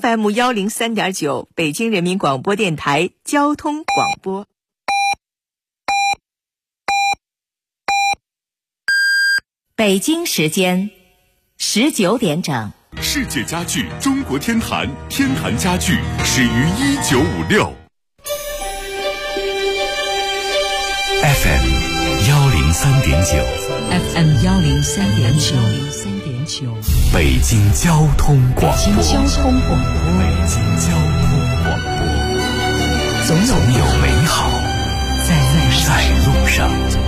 FM103.9，北京人民广播电台交通广播。北京时间19点整。 世界家具中国天坛，天坛家具始于1956。 FM 103.9， 北京交通广播，总有美好在路上。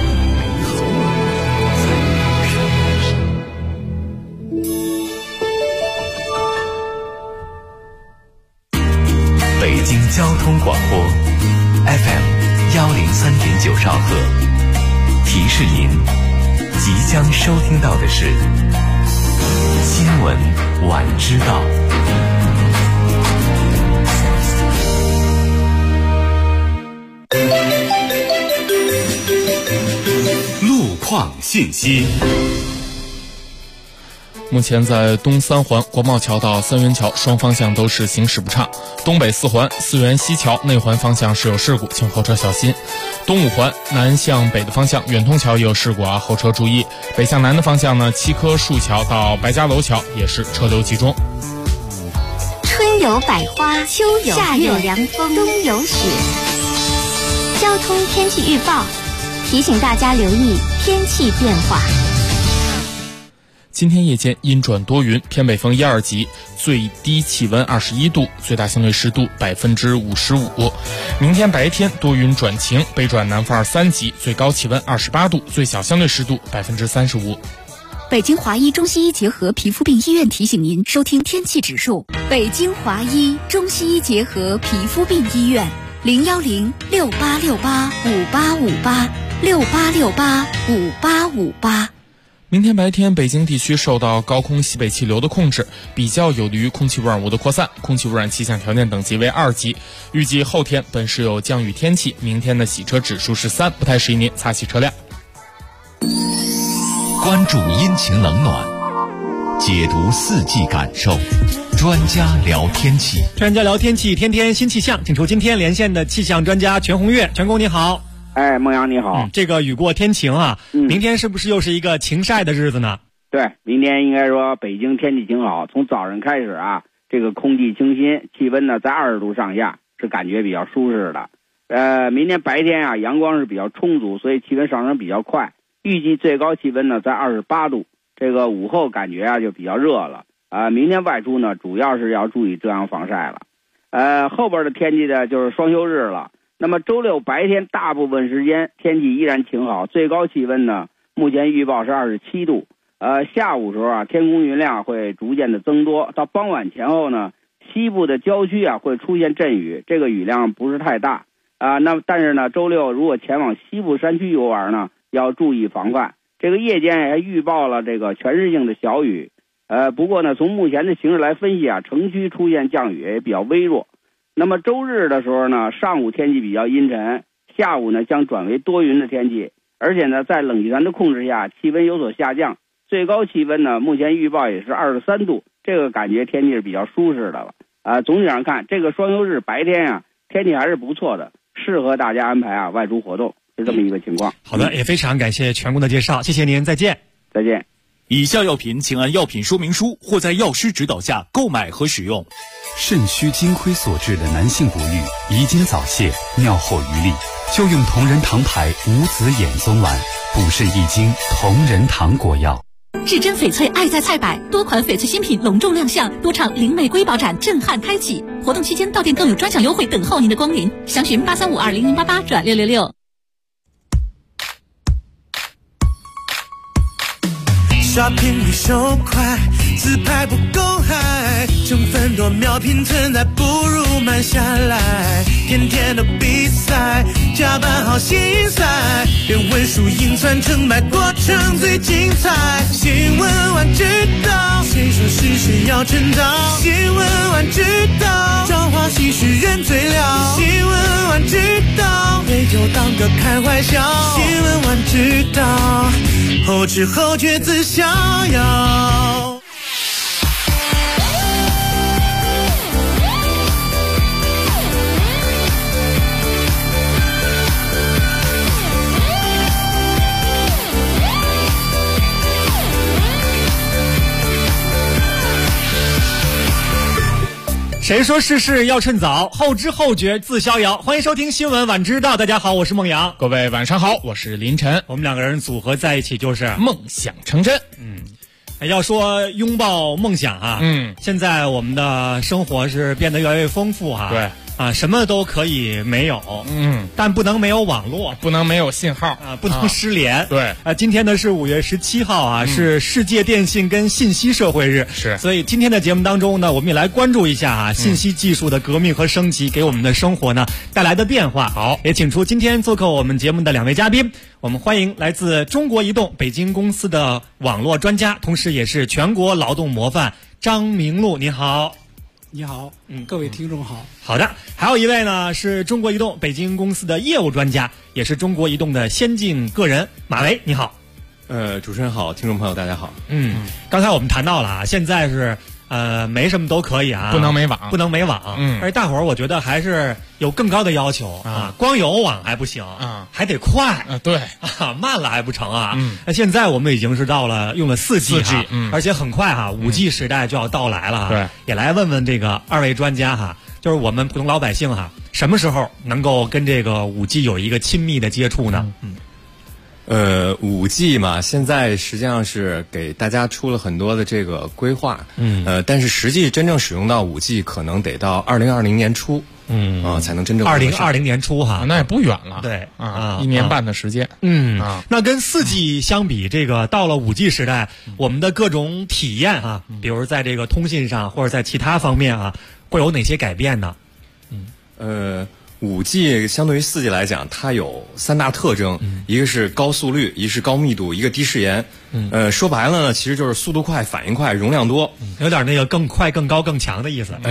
北京交通广播 FM 103.9兆赫，提示您即将收听到的是新闻晚知道。路况信息。 目前在东三环国贸桥到三元桥双方向都是行驶不畅，东北四环四元西桥内环方向是有事故，请后车小心。东五环南向北的方向远通桥也有事故啊，后车注意。北向南的方向呢，七棵树桥到白家楼桥也是车流集中。 春有百花，秋有夏有凉风，冬有雪。交通天气预报提醒大家留意天气变化。 今天夜间阴转多云，偏北风1、2级，最低气温21度，最大相对湿度55%。明天白天多云转晴，北转南风2、3级，最高气温28度，最小相对湿度35%。 北京华医中西医结合皮肤病医院提醒您收听天气指数。北京华医中西医结合皮肤病医院，010-6868-5858，6868-5858。 明天白天，北京地区受到高空西北气流的控制，比较有利于空气污染物的扩散，空气污染气象条件等级为2级。预计后天本市有降雨天气，明天的洗车指数是3，不太适宜您擦洗车辆。 关注阴晴冷暖，解读四季感受，专家聊天气。 专家聊天气，天天新气象，请出今天连线的气象专家全红月。全工你好。 哎，孟阳你好。 这个雨过天晴啊，明天是不是又是一个晴晒的日子呢？ 对，明天应该说北京天气挺好，从早上开始啊，这个空气清新，气温呢在20度上下，是感觉比较舒适的。明天白天啊，阳光是比较充足，所以气温上升比较快，预计最高气温呢在28度，这个午后感觉啊就比较热了。明天外出呢，主要是要注意遮阳防晒了。后边的天气呢就是双休日了。那么周六白天大部分时间天气依然挺好，最高气温呢目前预报是27度。下午时候啊，天空云量会逐渐的增多，到傍晚前后呢，西部的郊区啊会出现阵雨，这个雨量不是太大那但是呢，周六如果前往西部山区游玩呢，要注意防范。这个夜间还预报了这个全市性的小雨。不过呢，从目前的形势来分析啊，城区出现降雨也比较微弱。那么周日的时候呢，上午天气比较阴沉，下午呢将转为多云的天气，而且呢在冷气团的控制下，气温有所下降，最高气温呢目前预报也是23度，这个感觉天气是比较舒适的了。总体上看，这个双休日白天啊天气还是不错的，适合大家安排啊外出活动，是这么一个情况。 好的，也非常感谢全工的介绍，谢谢您，再见。 再见。 以下药品请按药品说明书或在药师指导下购买和使用。 肾虚金亏所致的男性不育、遗精早泄、尿后余力，就用同仁堂牌无籽眼松丸，补肾益精，同仁堂果药。 至臻翡翠爱在菜百，多款翡翠新品隆重亮相，多场灵美瑰宝展震撼开启。活动期间到店更有专享优惠等候您的光临，详询83520088-666。 刷屏率手快，自拍不够嗨，成分多秒拼存在，不如慢下来。天天的比赛，加班好心塞，连文书印传成败，过程最精彩。新闻晚知道，谁说是谁要称道？新闻晚知道，朝花夕拾人最了。新闻晚知道，对就当个开怀笑。新闻晚知道，后知后觉自逍遥。 谁说世事要趁早，后知后觉自逍遥。欢迎收听新闻晚知道，大家好，我是孟阳。 各位晚上好，我是林晨。 我们两个人组合在一起就是梦想成真。 要说拥抱梦想啊，现在我们的生活是变得越来越丰富哈。 对啊，什么都可以没有，但不能没有网络， 不能没有信号啊，不能失联。 对今天呢是5月17号啊，是世界电信跟信息社会日。 是， 所以今天的节目当中呢，我们也来关注一下啊，信息技术的革命和升级给我们的生活呢带来的变化。 好， 也请出今天做客我们节目的2位嘉宾，我们欢迎来自中国移动北京公司的网络专家，同时也是全国劳动模范张明路。你好。 你好，各位听众好。 好的，还有一位呢是中国移动北京公司的业务专家，也是中国移动的先进个人马维。你好。 主持人好，听众朋友大家好。 刚才我们谈到了啊，现在是没什么都可以啊， 不能没网， 不能没网。而且大伙儿我觉得还是有更高的要求啊，光有网还不行啊，还得快啊，对啊，慢了还不成啊。那现在我们已经是到了用了4G，而且很快哈，5G 时代就要到来了哈。 对， 也来问问这个2位专家哈，就是我们普通老百姓哈，什么时候能够跟这个5G 有一个亲密的接触呢 ？5G 嘛，现在实际上是给大家出了很多的这个规划，但是实际真正使用到5G 可能得到2020年初，才能真正 2020年初哈， 那也不远了， 对啊，1年半的时间， 那跟4G 相比，这个到了5G 时代，我们的各种体验啊，比如在这个通信上或者在其他方面啊，会有哪些改变呢 ？5G 相对于4G 来讲，它有3大特征，一个是高速率，一个是高密度，一个低时延。说白了呢，其实就是速度快、反应快、容量多， 有点那个更快、更高、更强的意思。 对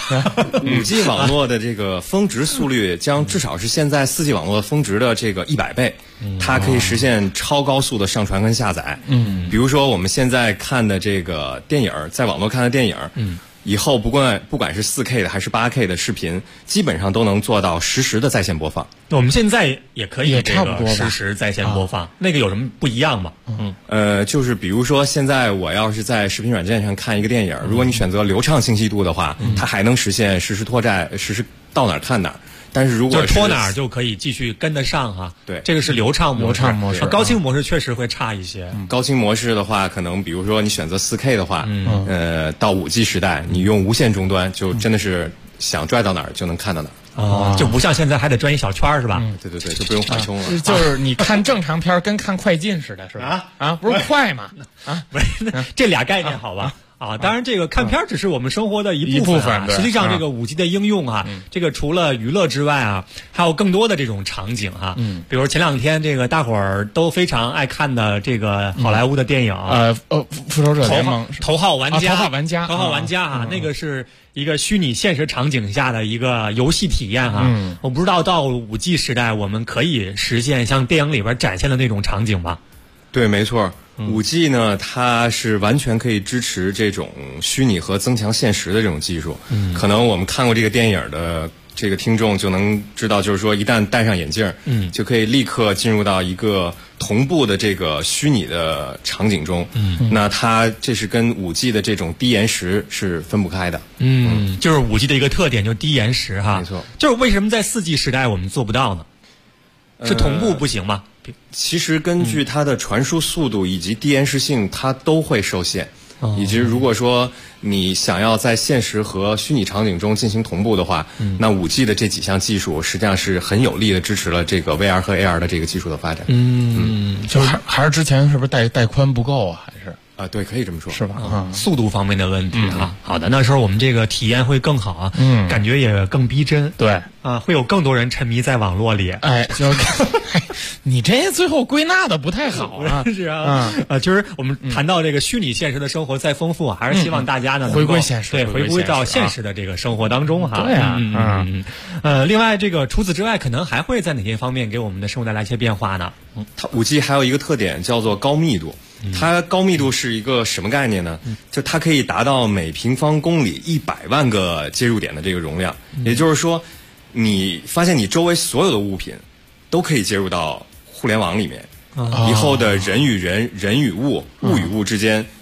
，5G 网络的这个峰值速率将至少是现在4G 网络峰值的这个100倍，它可以实现超高速的上传跟下载。比如说我们现在看的这个电影，在网络看的电影，以后不管是4K 的还是8K 的视频，基本上都能做到实时的在线播放。 我们现在也可以也差不多实时在线播放，那个有什么不一样吗？ 就是比如说现在我要是在视频软件上看一个电影，如果你选择流畅信息度的话，它还能实现实时拖载，实时到哪儿看哪儿。但是如果就拖哪儿就可以继续跟得上哈。 对， 这个是流畅模式。高清模式确实会差一些。 高清模式的话，可能比如说你选择4K 的话，到5G 时代，你用无线终端就真的是想拽到哪儿就能看到哪儿。 就不像现在还得转一小圈是吧？ 对，就不用缓冲了。 就是你看正常片跟看快进似的，是吧？不是快吗？ 不是，这俩概念好吧？当然这个看片只是我们生活的一部分实际上这个5G 的应用啊，这个除了娱乐之外啊，还有更多的这种场景哈。比如前2天这个大伙儿都非常爱看的这个好莱坞的电影复仇者联盟头号玩家哈， 那个是一个虚拟现实场景下的一个游戏体验哈。我不知道到5G 时代我们可以实现像电影里边展现的那种场景吗？ 对，没错。5G 呢，它是完全可以支持这种虚拟和增强现实的这种技术。可能我们看过这个电影的这个听众就能知道，就是说一旦戴上眼镜，就可以立刻进入到一个同步的这个虚拟的场景中。那它这是跟5G 的这种低延时是分不开的。 就是 5G 的一个特点，就是低延时哈。 没错。 就是为什么在4G 时代我们做不到呢？是同步不行吗？ 其实根据它的传输速度以及低延时性，它都会受限。以及如果说你想要在现实和虚拟场景中进行同步的话，那5G 的这几项技术实际上是很有力的支持了这个 VR 和 AR 的这个技术的发展。 就是还是之前是不是带宽不够啊？还是对，可以这么说， 是吧？ 速度方面的问题啊。好的，那时候我们这个体验会更好啊，感觉也更逼真。 对啊，会有更多人沉迷在网络里。 你这最后归纳的不太好啊。 是啊，其实我们谈到这个虚拟现实的生活再丰富，还是希望大家呢回归现实， 对，回归到现实的这个生活当中哈。 对啊， 另外这个除此之外，可能还会在哪些方面给我们的生活带来一些变化呢？ 它5G 还有一个特点叫做高密度。它高密度是一个什么概念呢？就它可以达到每平方公里100万个接入点的这个容量，也就是说，你发现你周围所有的物品都可以接入到互联网里面。以后的人与人、人与物、物与物之间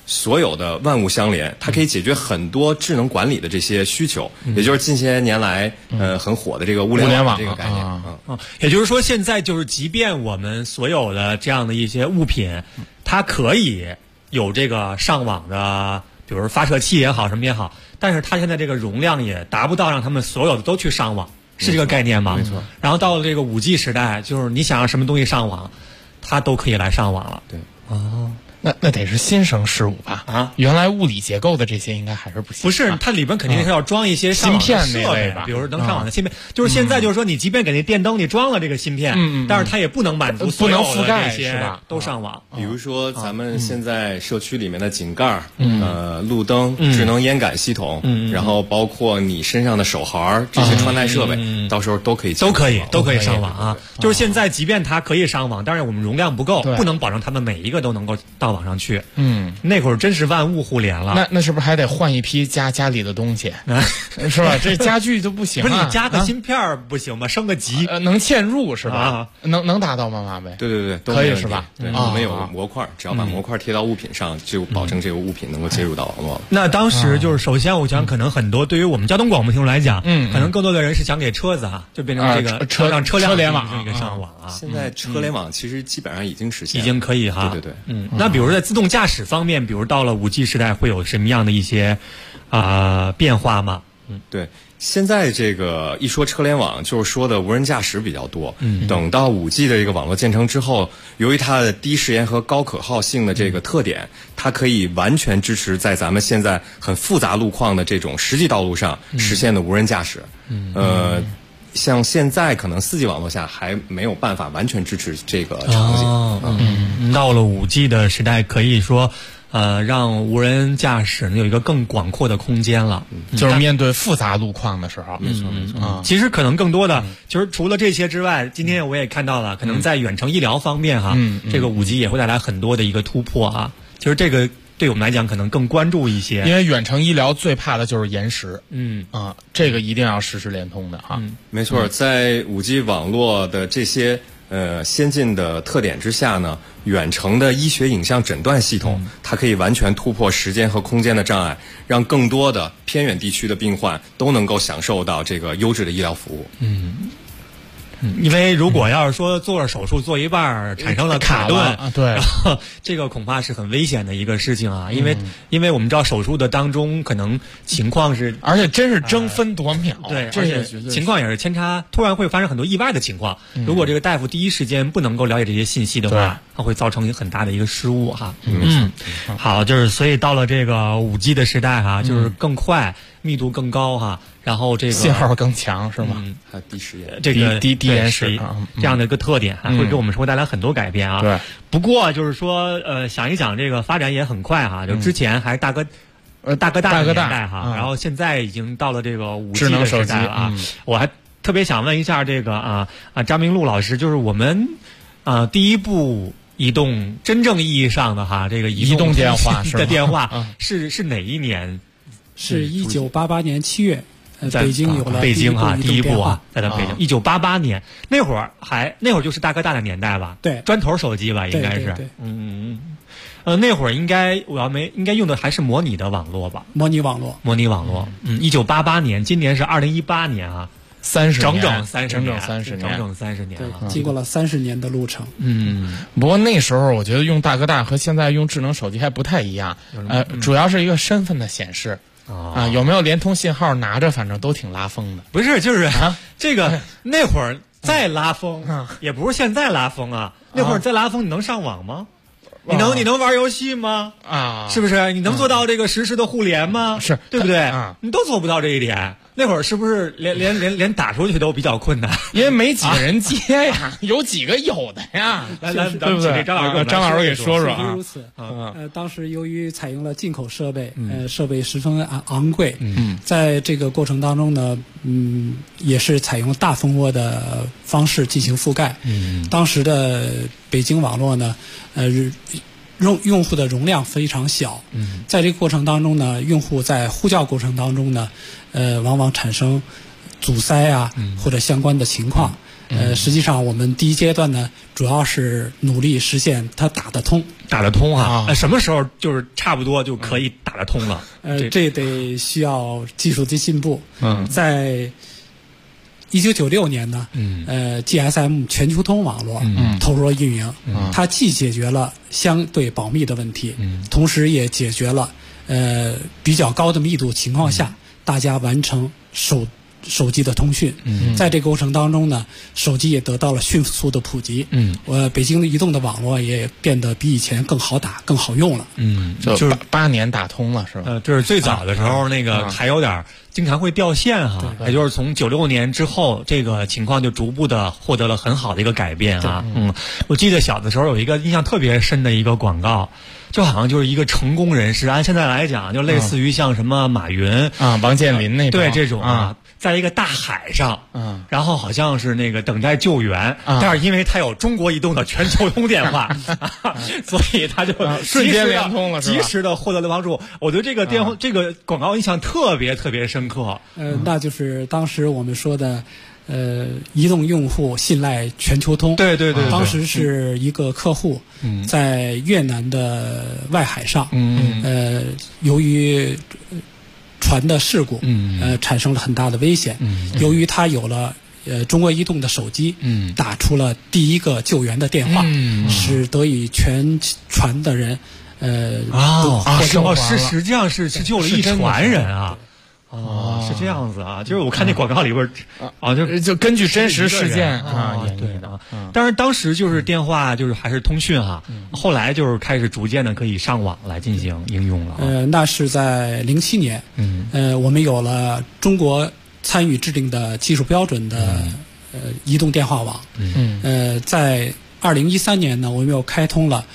所有的万物相连，它可以解决很多智能管理的这些需求，也就是近些年来很火的这个物联网这个概念。 也就是说，现在就是即便我们所有的这样的一些物品，它可以有这个上网的，比如说发射器也好，什么也好，但是它现在这个容量也达不到让他们所有的都去上网，是这个概念吗？ 没错。 然后到了这个5G 时代，就是你想让什么东西上网，它都可以来上网了。 对。 哦。那得是新生事物吧？ 啊， 原来物理结构的这些应该还是不行。 不是，它里边肯定是要装一些上网的芯片设备吧，比如说能上网的芯片。就是现在就是说，你即便给那电灯你装了这个芯片，但是它也不能满足所有的这些都上网。 比如说咱们现在社区里面的井盖、路灯、智能烟感系统，然后包括你身上的手环这些穿戴设备，到时候都可以上网啊。就是现在即便它可以上网，但是我们容量不够，不能保证他们每一个都能够到网上去。那会儿真是万物互联了。 那是不是还得换一批家里的东西，是吧？这家具就不行。 不是你加个芯片不行吗？升个级， 能嵌入是吧？能达到吗？马贝？ 对， 可以是吧？ 对，我们有模块，只要把模块贴到物品上，就保证这个物品能够接入到网络。 那当时就是首先，我想可能很多对于我们交通广播听众来讲，可能更多的人是想给车子就变成这个让车辆联网一个上网啊。 现在车联网其实基本上已经实现， 已经可以哈。 对。 那比如在自动驾驶方面，比如到了5G 时代，会有什么样的一些变化吗？ 对，现在这个一说车联网，就是说的无人驾驶比较多。等到5G 的这个网络建成之后，由于它的低时延和高可靠性的这个特点，它可以完全支持在咱们现在很复杂路况的这种实际道路上实现的无人驾驶。像现在可能4G 网络下还没有办法完全支持这个场景。 到了5G 的时代，可以说让无人驾驶有一个更广阔的空间了， 就是面对复杂路况的时候。 没错。 其实可能更多的，其实除了这些之外，今天我也看到了，可能在远程医疗方面这个5G 也会带来很多的一个突破啊。其实这个对我们来讲可能更关注一些， 因为远程医疗最怕的就是延时。这个一定要实时联通的哈。 没错，在5G 网络的这些先进的特点之下呢，远程的医学影像诊断系统，它可以完全突破时间和空间的障碍，让更多的偏远地区的病患都能够享受到这个优质的医疗服务。 因为如果要是说做了手术做一半产生了卡顿， 对， 然后这个恐怕是很危险的一个事情啊。因为我们知道手术的当中可能情况是， 而且真是争分夺秒， 对，而且情况也是扦插，突然会发生很多意外的情况。如果这个大夫第一时间不能够了解这些信息的话，它会造成很大的一个失误哈。好，就是所以到了这个5G 的时代哈，就是更快、密度更高哈，然后这个信号更强是吗？ 还有低时延， 这个低延时这样的一个特点，会给我们生活带来很多改变啊。 对， 不过就是说，想一想，这个发展也很快哈。就之前还是大哥大的年代哈，然后现在已经到了这个5G 的时代了啊。我还特别想问一下这个张明路老师，就是我们第一部真正意义上的哈这个移动电话的电话是哪一年？ 是1988年7月。北京有了北京第一部在咱北京，1988年那会儿就是大哥大的年代吧？ 对， 砖头手机吧，应该是。 对。 那会儿应该用的还是模拟的网络吧？ 模拟网络。 1988年，今年是2018年啊 ，30 年，整整 30 年， 对，经过了30年的路程。 不过那时候我觉得用大哥大和现在用智能手机还不太一样，主要是一个身份的显示。有没有联通信号拿着，反正都挺拉风的。 不是，就是这个那会儿再拉风，也不是现在拉风啊。那会儿再拉风，你能上网吗？你能玩游戏吗？是不是？你能做到这个实时的互联吗？ 是对不对？你都做不到这一点。那会儿是不是连打出去都比较困难？ 因为没几个人接呀，有几个有的呀。 来， 对不对？ 张老师给说说啊。如此。当时由于采用了进口设备，设备十分昂贵。在这个过程当中呢，也是采用大蜂窝的方式进行覆盖。当时的北京网络呢，用户的容量非常小。在这个过程当中呢，用户在呼叫过程当中呢，往往产生阻塞或者相关的情况。 实际上我们第一阶段呢，主要是努力实现它打得通啊。什么时候就是差不多就可以打得通了？ 这得需要技术的进步。在1996年呢，GSM 全球通网络投入了运营，它既解决了相对保密的问题，同时也解决了比较高的密度情况下大家完成手机的通讯。在这个过程当中呢，手机也得到了迅速的普及。北京的移动的网络也变得比以前更好打、更好用了。 就是8年打通了，是吧？ 就是最早的时候那个还有点经常会掉线哈，也就是从96年之后，这个情况就逐步的获得了很好的一个改变啊。我记得小的时候有一个印象特别深的一个广告。就好像就是一个成功人士，按现在来讲，就类似于像什么马云王健林那种， 对这种在一个大海上，然后好像是那个等待救援，但是因为他有中国移动的全球通电话，所以他就瞬间连通了， 及时的获得了帮助。我对这个这个广告印象特别深刻。 那就是当时我们说的。移动用户信赖全球通。 对， 当时是一个客户在越南的外海上，由于船的事故，产生了很大的危险。由于他有了中国移动的手机，打出了第一个救援的电话，使得以全船的人实际上是救了一船人啊。是这样子啊，就是我看那广告里边就根据真实事件演绎的。但是当时就是电话就是还是通讯后来就是开始逐渐的可以上网来进行应用了。 那是在07年，我们有了中国参与制定的技术标准的移动电话网。在2013年呢，我们又开通了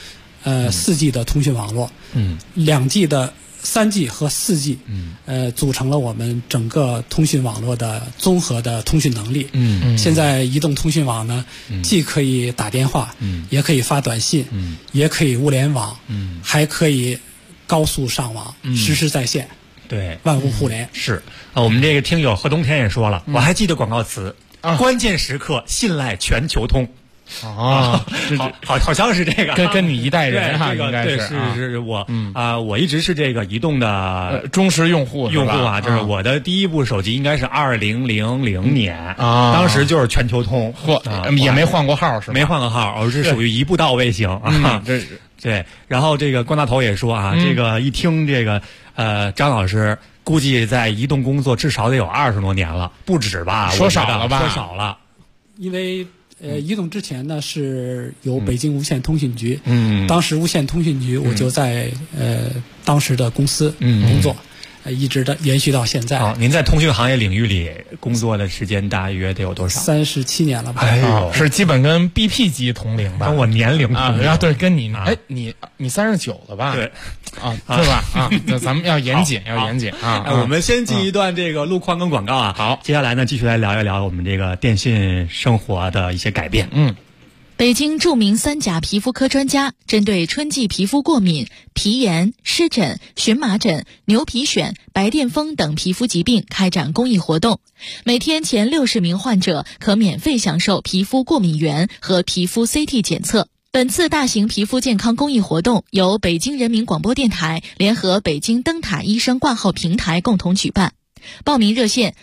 4G 的通讯网络，2G 的。3G 和4G，组成了我们整个通讯网络的综合的通讯能力。现在移动通讯网呢，既可以打电话，也可以发短信，也可以物联网，还可以高速上网，实时在线， 对， 万物互联。 是我们这个听友何冬天也说了，我还记得广告词，关键时刻信赖全球通。好像是这个， 跟你一代人这个应该是我我一直是这个移动的忠实用户啊，就是我的第一部手机应该是2000年当时就是全球通， 也没换过号是吧？ 没换过号，而是属于一步到位型啊。对，然后这个关大头也说这个一听这个张老师估计在移动工作至少得有20多年了，不止吧？ 说少了吧？ 说少了， 因为。移动之前呢是由北京无线通讯局，当时无线通讯局我就在当时的公司工作，一直的延续到现在。 您在通讯行业领域里工作的时间大约得有多少 ？37年了吧？ 是基本跟 BP 机同龄吧？ 跟我年龄对，跟你你39了吧？ 对， 是吧？那咱们要严谨， 我们先进一段这个路况跟广告啊。 好， 接下来呢，继续来聊一聊我们这个电信生活的一些改变。 北京著名3甲皮肤科专家针对春季皮肤过敏、皮炎、湿疹、荨麻疹、牛皮癣、白癜风等皮肤疾病开展公益活动，每天前60名患者可免费享受皮肤过敏原和皮肤 CT 检测。本次大型皮肤健康公益活动由北京人民广播电台联合北京灯塔医生挂号平台共同举办。报名热线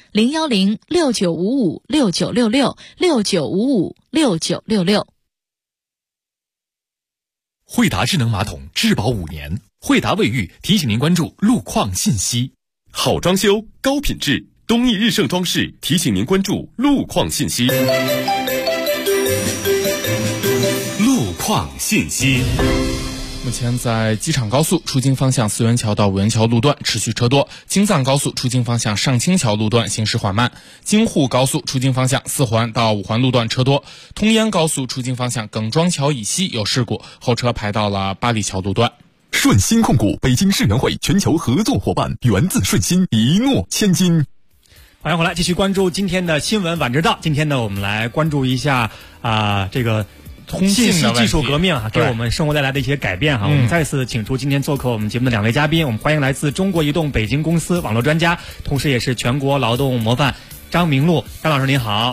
010-6955-6966，6955-6966。 惠达智能马桶质保5年，惠达卫浴提醒您关注路况信息。好装修高品质，东易日盛装饰提醒您关注路况信息。路况信息。 目前在机场高速出京方向四元桥到五元桥路段持续车多，京藏高速出京方向上清桥路段行驶缓慢，京沪高速出京方向4环到5环路段车多，通燕高速出京方向耿庄桥以西有事故，后车排到了八里桥路段。 顺鑫控股北京世园会全球合作伙伴，源自顺鑫，一诺千金。 欢迎回来，继续关注今天的新闻晚知道。今天呢，我们来关注一下这个通信技术革命给我们生活带来的一些改变我们再次请出今天做客我们节目的2位嘉宾，我们欢迎来自中国移动北京公司网络专家，同时也是全国劳动模范张明路。张老师您好。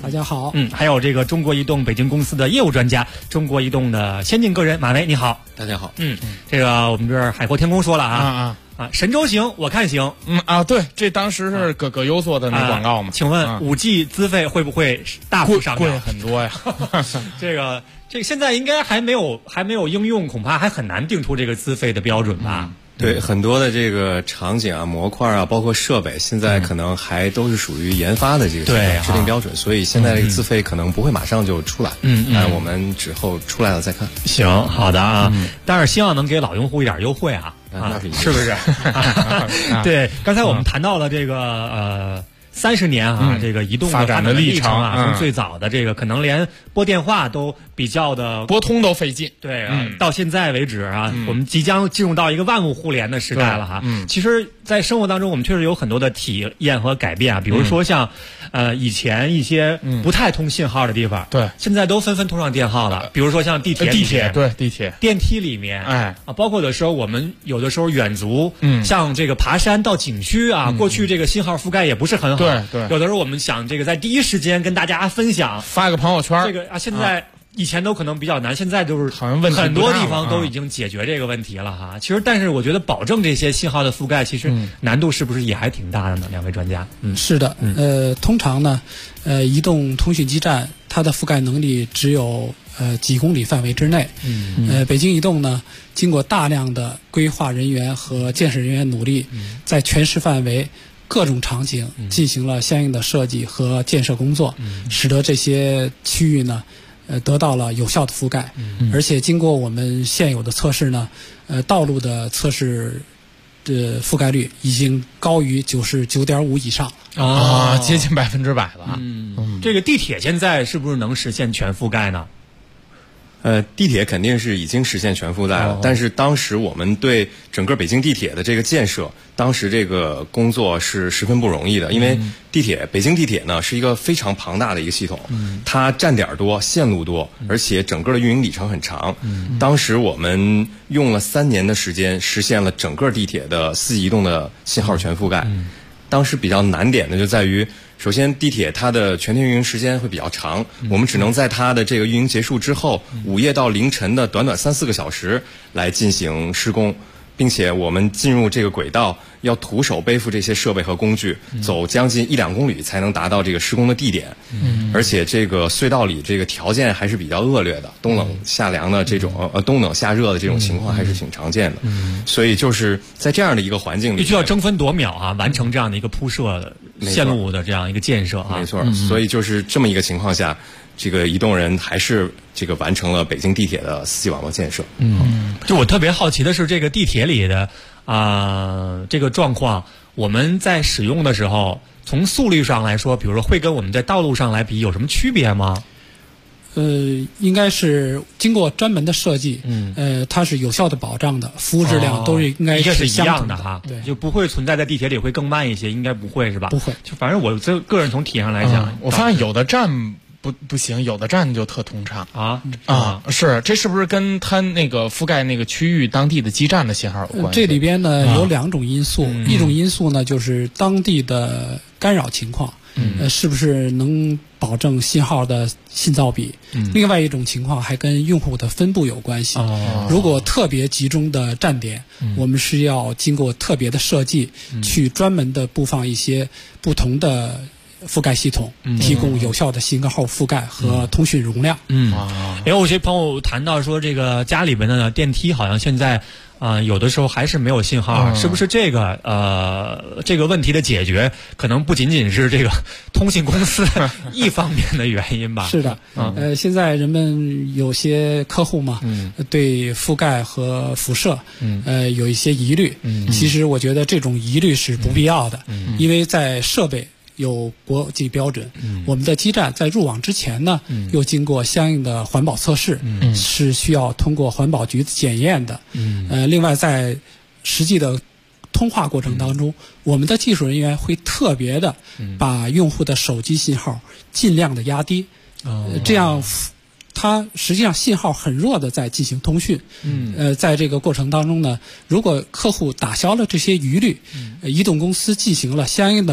大家好。 还有这个中国移动北京公司的业务专家，中国移动的先进个人马维，你好。 大家好。 这个我们这儿海阔天空说了神州行我看行。 对，这当时是葛优做的那广告嘛。 请问5G 资费会不会大幅上涨？ 贵很多呀。 这个现在应该还没有应用，恐怕还很难定出这个资费的标准吧。 对，很多的这个场景啊、模块啊，包括设备，现在可能还都是属于研发的这个阶段，制定标准，所以现在这个资费可能不会马上就出来。我们之后出来了再看。 行，好的啊。但是希望能给老用户一点优惠啊，是不是？对，刚才我们谈到了这个30年啊，这个移动发展的历程啊，从最早的这个可能连拨电话都比较的拨通都费劲， 对，到现在为止啊，我们即将进入到一个万物互联的时代了哈。其实，在生活当中，我们确实有很多的体验和改变啊，比如说像以前一些不太通信号的地方， 对， 现在都纷纷通上电号了。比如说像地铁， 对，地铁、 电梯里面，包括有的时候我们有的时候远足，像这个爬山到景区啊，过去这个信号覆盖也不是很好。 对， 有的时候我们想这个在第一时间跟大家分享， 发个朋友圈， 这个现在以前都可能比较难，现在就是好像问题很多地方都已经解决这个问题了哈。其实，但是我觉得保证这些信号的覆盖，其实难度是不是也还挺大的呢？两位专家， 是的，通常呢，移动通讯基站它的覆盖能力只有几公里范围之内。北京移动呢，经过大量的规划人员和建设人员努力，在全市范围各种场景进行了相应的设计和建设工作，使得这些区域呢，得到了有效的覆盖。而且经过我们现有的测试呢，道路的测试的覆盖率已经高于99.5%以上接近100%了。 这个地铁现在是不是能实现全覆盖呢？ 地铁肯定是已经实现全覆盖了，但是当时我们对整个北京地铁的这个建设，当时这个工作是十分不容易的，因为北京地铁呢是一个非常庞大的一个系统，它站点多、线路多，而且整个的运营里程很长。当时我们用了3年的时间，实现了整个地铁的4G移动的信号全覆盖。当时比较难点的就在于，首先地铁它的全天运营时间会比较长，我们只能在它的这个运营结束之后，午夜到凌晨的短短3-4个小时来进行施工，并且我们进入这个轨道要徒手背负这些设备和工具，走将近1-2公里才能达到这个施工的地点。而且这个隧道里这个条件还是比较恶劣的，冬冷夏凉的这种冬冷夏热的这种情况还是挺常见的。所以就是在这样的一个环境里， 必须要争分夺秒啊，完成这样的一个铺设的线路的这样一个建设啊。 没错，所以就是这么一个情况下，这个移动人还是这个完成了北京地铁的4G网络建设。 就我特别好奇的是，这个地铁里的这个状况，我们在使用的时候，从速率上来说，比如说会跟我们在道路上来比有什么区别吗？ 应该是经过专门的设计，它是有效的保障的，服务质量都是应该是一样的哈。 对， 就不会存在地铁里会更慢一些，应该不会是吧？ 不会， 就反正我个人从体验上来讲， 我发现有的站不行，有的站就特通畅是，这是不是跟它那个覆盖那个区域当地的基站的信号有关系？ 这里边呢有2种因素，一种因素呢就是当地的干扰情况，是不是能保证信号的信噪比？另外一种情况还跟用户的分布有关系。如果特别集中的站点，我们是要经过特别的设计，去专门的布放一些不同的覆盖系统，提供有效的信号覆盖和通讯容量。 有些朋友谈到说，这个家里边的电梯好像现在有的时候还是没有信号，是不是这个问题的解决可能不仅仅是这个通信公司一方面的原因吧？ 是的，现在人们有些客户嘛，对覆盖和辐射，有一些疑虑。其实我觉得这种疑虑是不必要的，因为在设备有国际标准，我们的基站在入网之前呢，又经过相应的环保测试，是需要通过环保局检验的。另外在实际的通话过程当中，我们的技术人员会特别的把用户的手机信号尽量的压低，这样它实际上信号很弱的在进行通讯。在这个过程当中呢，如果客户打消了这些疑虑，移动公司进行了相应的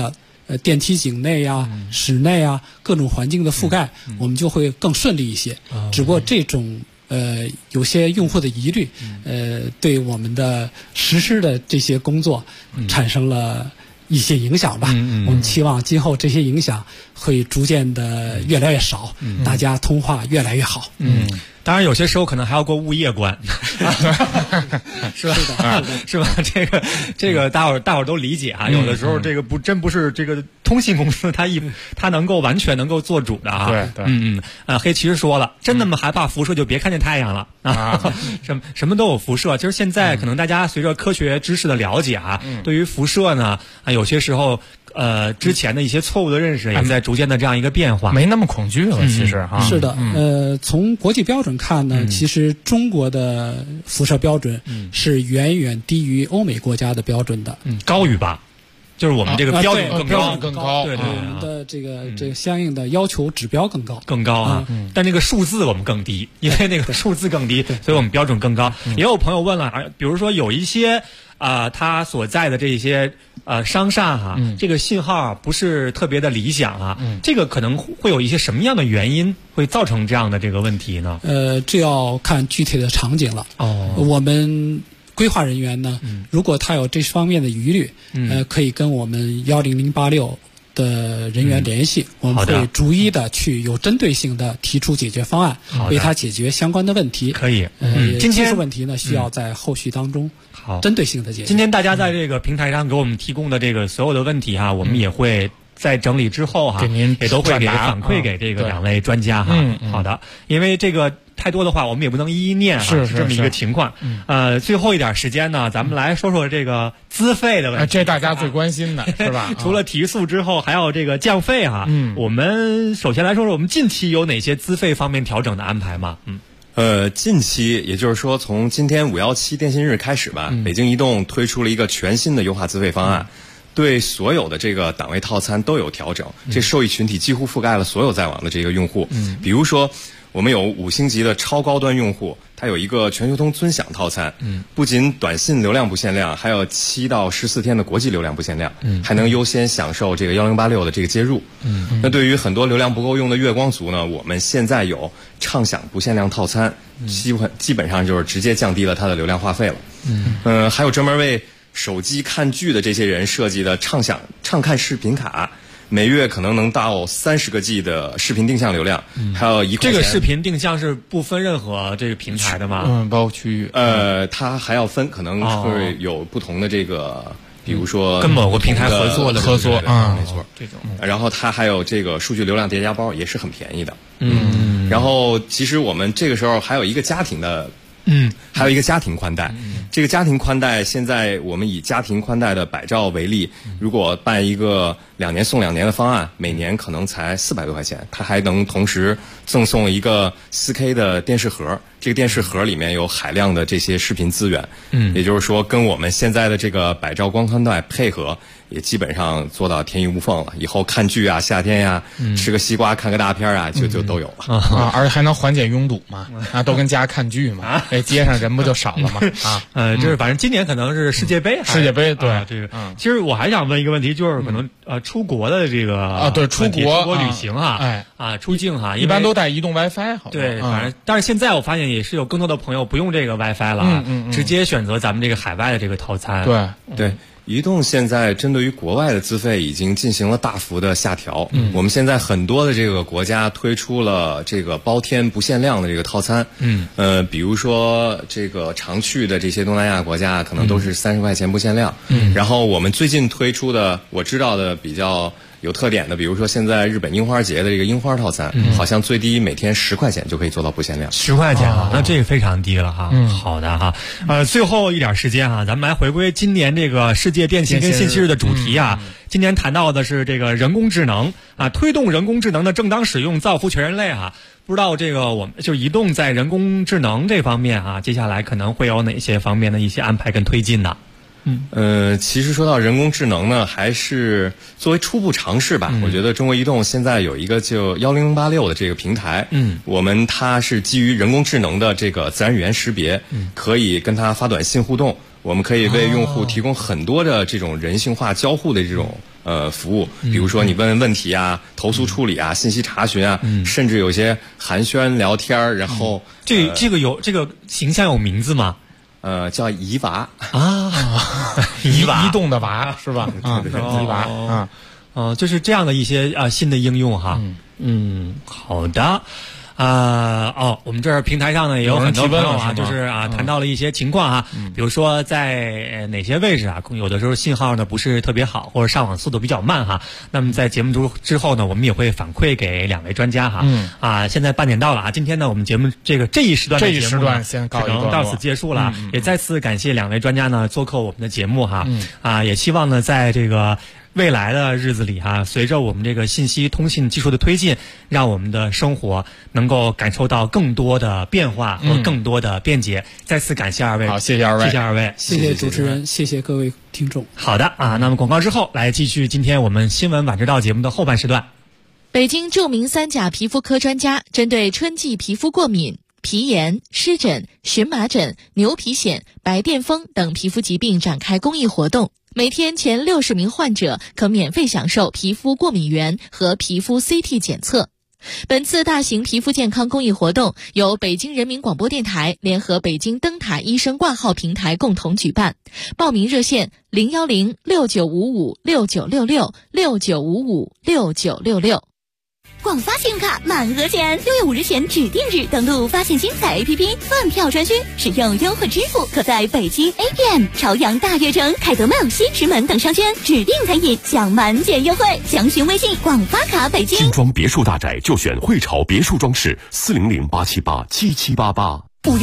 电梯井内啊、室内啊各种环境的覆盖，我们就会更顺利一些。只不过这种有些用户的疑虑，对我们的实施的这些工作产生了一些影响吧。我们期望今后这些影响会逐渐的越来越少，大家通话越来越好。 当然有些时候可能还要过物业关，是吧？是吧？这个大伙儿都理解啊。有的时候这个真不是这个通信公司它能够完全能够做主的啊。 对。 黑骑士说了，真那么害怕辐射就别看见太阳了啊。什么都有辐射。就是现在可能大家随着科学知识的了解啊，对于辐射呢有些时候。之前的一些错误的认识也在逐渐的这样一个变化， 没那么恐惧了。其实哈， 是的，从国际标准看呢，其实中国的辐射标准是远远低于欧美国家的标准的， 高于吧？就是我们这个标准更高，对，我们的这个相应的要求指标更高啊。但这个数字我们更低，因为那个数字更低，所以我们标准更高。也有朋友问了，比如说有一些他所在的这些商厦哈，这个信号不是特别的理想啊，这个可能会有一些什么样的原因会造成这样的这个问题呢？ 这要看具体的场景了。我们规划人员呢，如果他有这方面的疑虑，可以跟我们10086的人员联系，我们会逐一的去有针对性的提出解决方案，为他解决相关的问题。 可以， 今天问题呢，需要在后续当中针对性的解决。 今天大家在这个平台上给我们提供的这个所有的问题哈，我们也会在整理之后哈，也都会给反馈给这个两位专家哈。好的，因为这个太多的话，我们也不能一一念哈，是这么一个情况。最后一点时间呢，咱们来说说这个资费的问题， 这大家最关心的是吧？ 除了提速之后，还有这个降费哈。我们首先来说说我们近期有哪些资费方面调整的安排吗？ 近期也就是说从今天517电信日开始吧，北京移动推出了一个全新的优化资费方案。对所有的这个档位套餐都有调整，这受益群体几乎覆盖了所有在网的这个用户。比如说，我们有5星级的超高端用户，他有一个全球通尊享套餐，不仅短信流量不限量，还有7到14天的国际流量不限量，还能优先享受这个1086的这个接入。那对于很多流量不够用的月光族呢，我们现在有畅享不限量套餐，基本上就是直接降低了它的流量话费了。还有专门为手机看剧的这些人设计的畅看视频卡，每月可能能到30个 G 的视频定向流量，还有1块钱。 这个视频定向是不分任何这个平台的吗？ 包括区域。 它还要分，可能会有不同的这个，比如说跟某个平台合作， 没错， 这种。 然后它还有这个数据流量叠加包，也是很便宜的。然后其实我们这个时候还有一个家庭的。还有一个家庭宽带，这个家庭宽带现在我们以家庭宽带的百兆为例，如果办一个2年送2年的方案，每年可能才400多块钱，它还能同时赠送一个4K 的电视盒，这个电视盒里面有海量的这些视频资源，也就是说跟我们现在的这个百兆光宽带配合，也基本上做到天衣无缝了。以后看剧啊，夏天呀，吃个西瓜看个大片啊，就都有了而且还能缓解拥堵嘛，都跟家看剧嘛，街上人不就少了吗？ 就是反正今年可能是世界杯， 对这个。其实我还想问一个问题，就是可能出国的这个对出国旅行出境哈， 一般都带移动 WiFi 好。 对，反正但是现在我发现也是有更多的朋友不用这个 WiFi 了，直接选择咱们这个海外的这个套餐。 对。移动现在针对于国外的资费已经进行了大幅的下调。我们现在很多的这个国家推出了这个包天不限量的这个套餐。比如说这个常去的这些东南亚国家，可能都是30块钱不限量。然后我们最近推出的，我知道的比较有特点的，比如说现在日本樱花节的这个樱花套餐，好像最低每天10块钱就可以做到不限量。 10块钱啊，那这个非常低了哈。好的哈。最后一点时间哈，咱们来回归今年这个世界电信跟信息日的主题啊。今年谈到的是这个人工智能啊，推动人工智能的正当使用，造福全人类哈。不知道这个我们就移动在人工智能这方面啊，接下来可能会有哪些方面的一些安排跟推进呢？ 其实说到人工智能呢，还是作为初步尝试吧。我觉得中国移动现在有一个就10086的这个平台，它是基于人工智能的这个自然语言识别，可以跟它发短信互动。我们可以为用户提供很多的这种人性化交互的这种服务，比如说你问问题啊、投诉处理啊、信息查询啊，甚至有些寒暄聊天，然后这个形象有名字吗？ 叫移娃啊，移动的娃是吧？移娃就是这样的一些新的应用哈。好的。我们这儿平台上呢也有很多朋友啊，就是谈到了一些情况比如说在哪些位置有的时候信号呢不是特别好，或者上网速度比较慢那么在节目之后呢，我们也会反馈给2位专家现在8点到了今天呢我们节目这一时段的节目先告一段落， 到此结束了也再次感谢2位专家呢做客我们的节目也希望呢在这个未来的日子里随着我们这个信息通信技术的推进，让我们的生活能够感受到更多的变化和更多的便捷。再次感谢2位， 好，谢谢2位， 谢谢2位， 谢谢主持人，谢谢各位听众。 好的那么广告之后来继续今天我们新闻晚知道节目的后半时段。 北京著名3甲皮肤科专家针对春季皮肤过敏、皮炎、湿疹、荨麻疹、牛皮癣、白癜风等皮肤疾病展开公益活动。每天前60名患者可免费享受皮肤过敏原和皮肤 CT 检测。本次大型皮肤健康公益活动由北京人民广播电台联合北京灯塔医生挂号平台共同举办。报名热线0106955696669556966。 广发信用卡满额钱，6月5日前指定日登录发现新彩 APP 饭票专区，使用优惠支付，可在北京 APM、朝阳大悦城、凯德梦、西直门等商圈指定餐饮享满减优惠。详询微信广发卡北京。 精装别墅大宅就选汇潮别墅装饰，400-878-7788。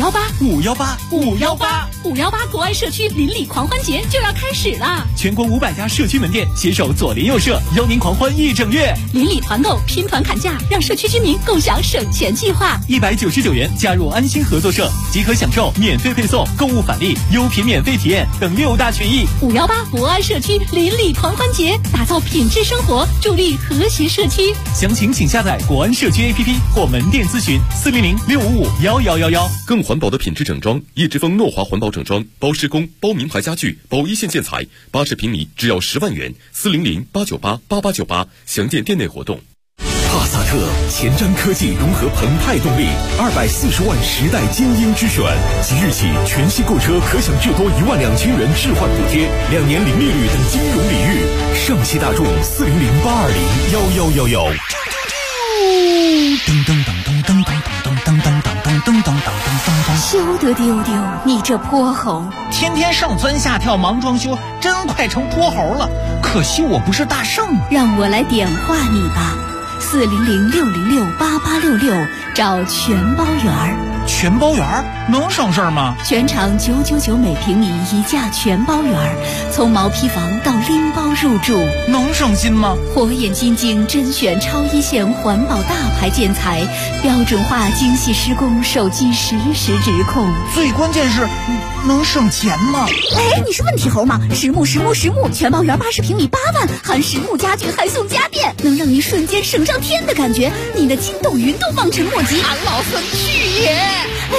518国安社区邻里狂欢节就要开始了， 全国500家社区门店携手左邻右舍，邀您狂欢1整月。 邻里团购，拼团砍价，让社区居民共享省钱计划。 199元加入安心合作社，即可享受免费配送、购物返利、优品免费体验等6大权益。 518国安社区邻里狂欢节，打造品质生活，助力和谐社区。 详情请下载国安社区 APP 或门店咨询400-655-1111。 更环保的品质整装，叶之峰诺华环保整装，包施工、包名牌家具、包一线建材，80平米只要10万元，400-898-8898，详见店内活动。 帕萨特前瞻科技融合澎湃动力，240万时代精英之选，即日起全系购车可享至多12000元置换补贴，2年零利率等金融礼遇。上汽大众400-820-1111。 噔噔噔噔噔噔噔噔噔噔噔噔噔噔。 羞得丢丢，你这泼猴！ 天天上蹿下跳忙装修，真快成泼猴了。可惜我不是大圣， 让我来点化你吧。400-606-8866，找全包园。 全包园能省事儿吗？ 全场999每平米一价全包园，从毛坯房到拎包入住， 能省心吗？ 火眼金睛甄选超一线环保大牌建材，标准化精细施工，手机实时指控。 最关键是能省钱吗？ 哎，你是问题猴吗？实木全包园80平米8万，含实木家具还送家电，能让你瞬间省上天的感觉，你的筋斗云都望尘莫及。 俺老孙去也！ 哎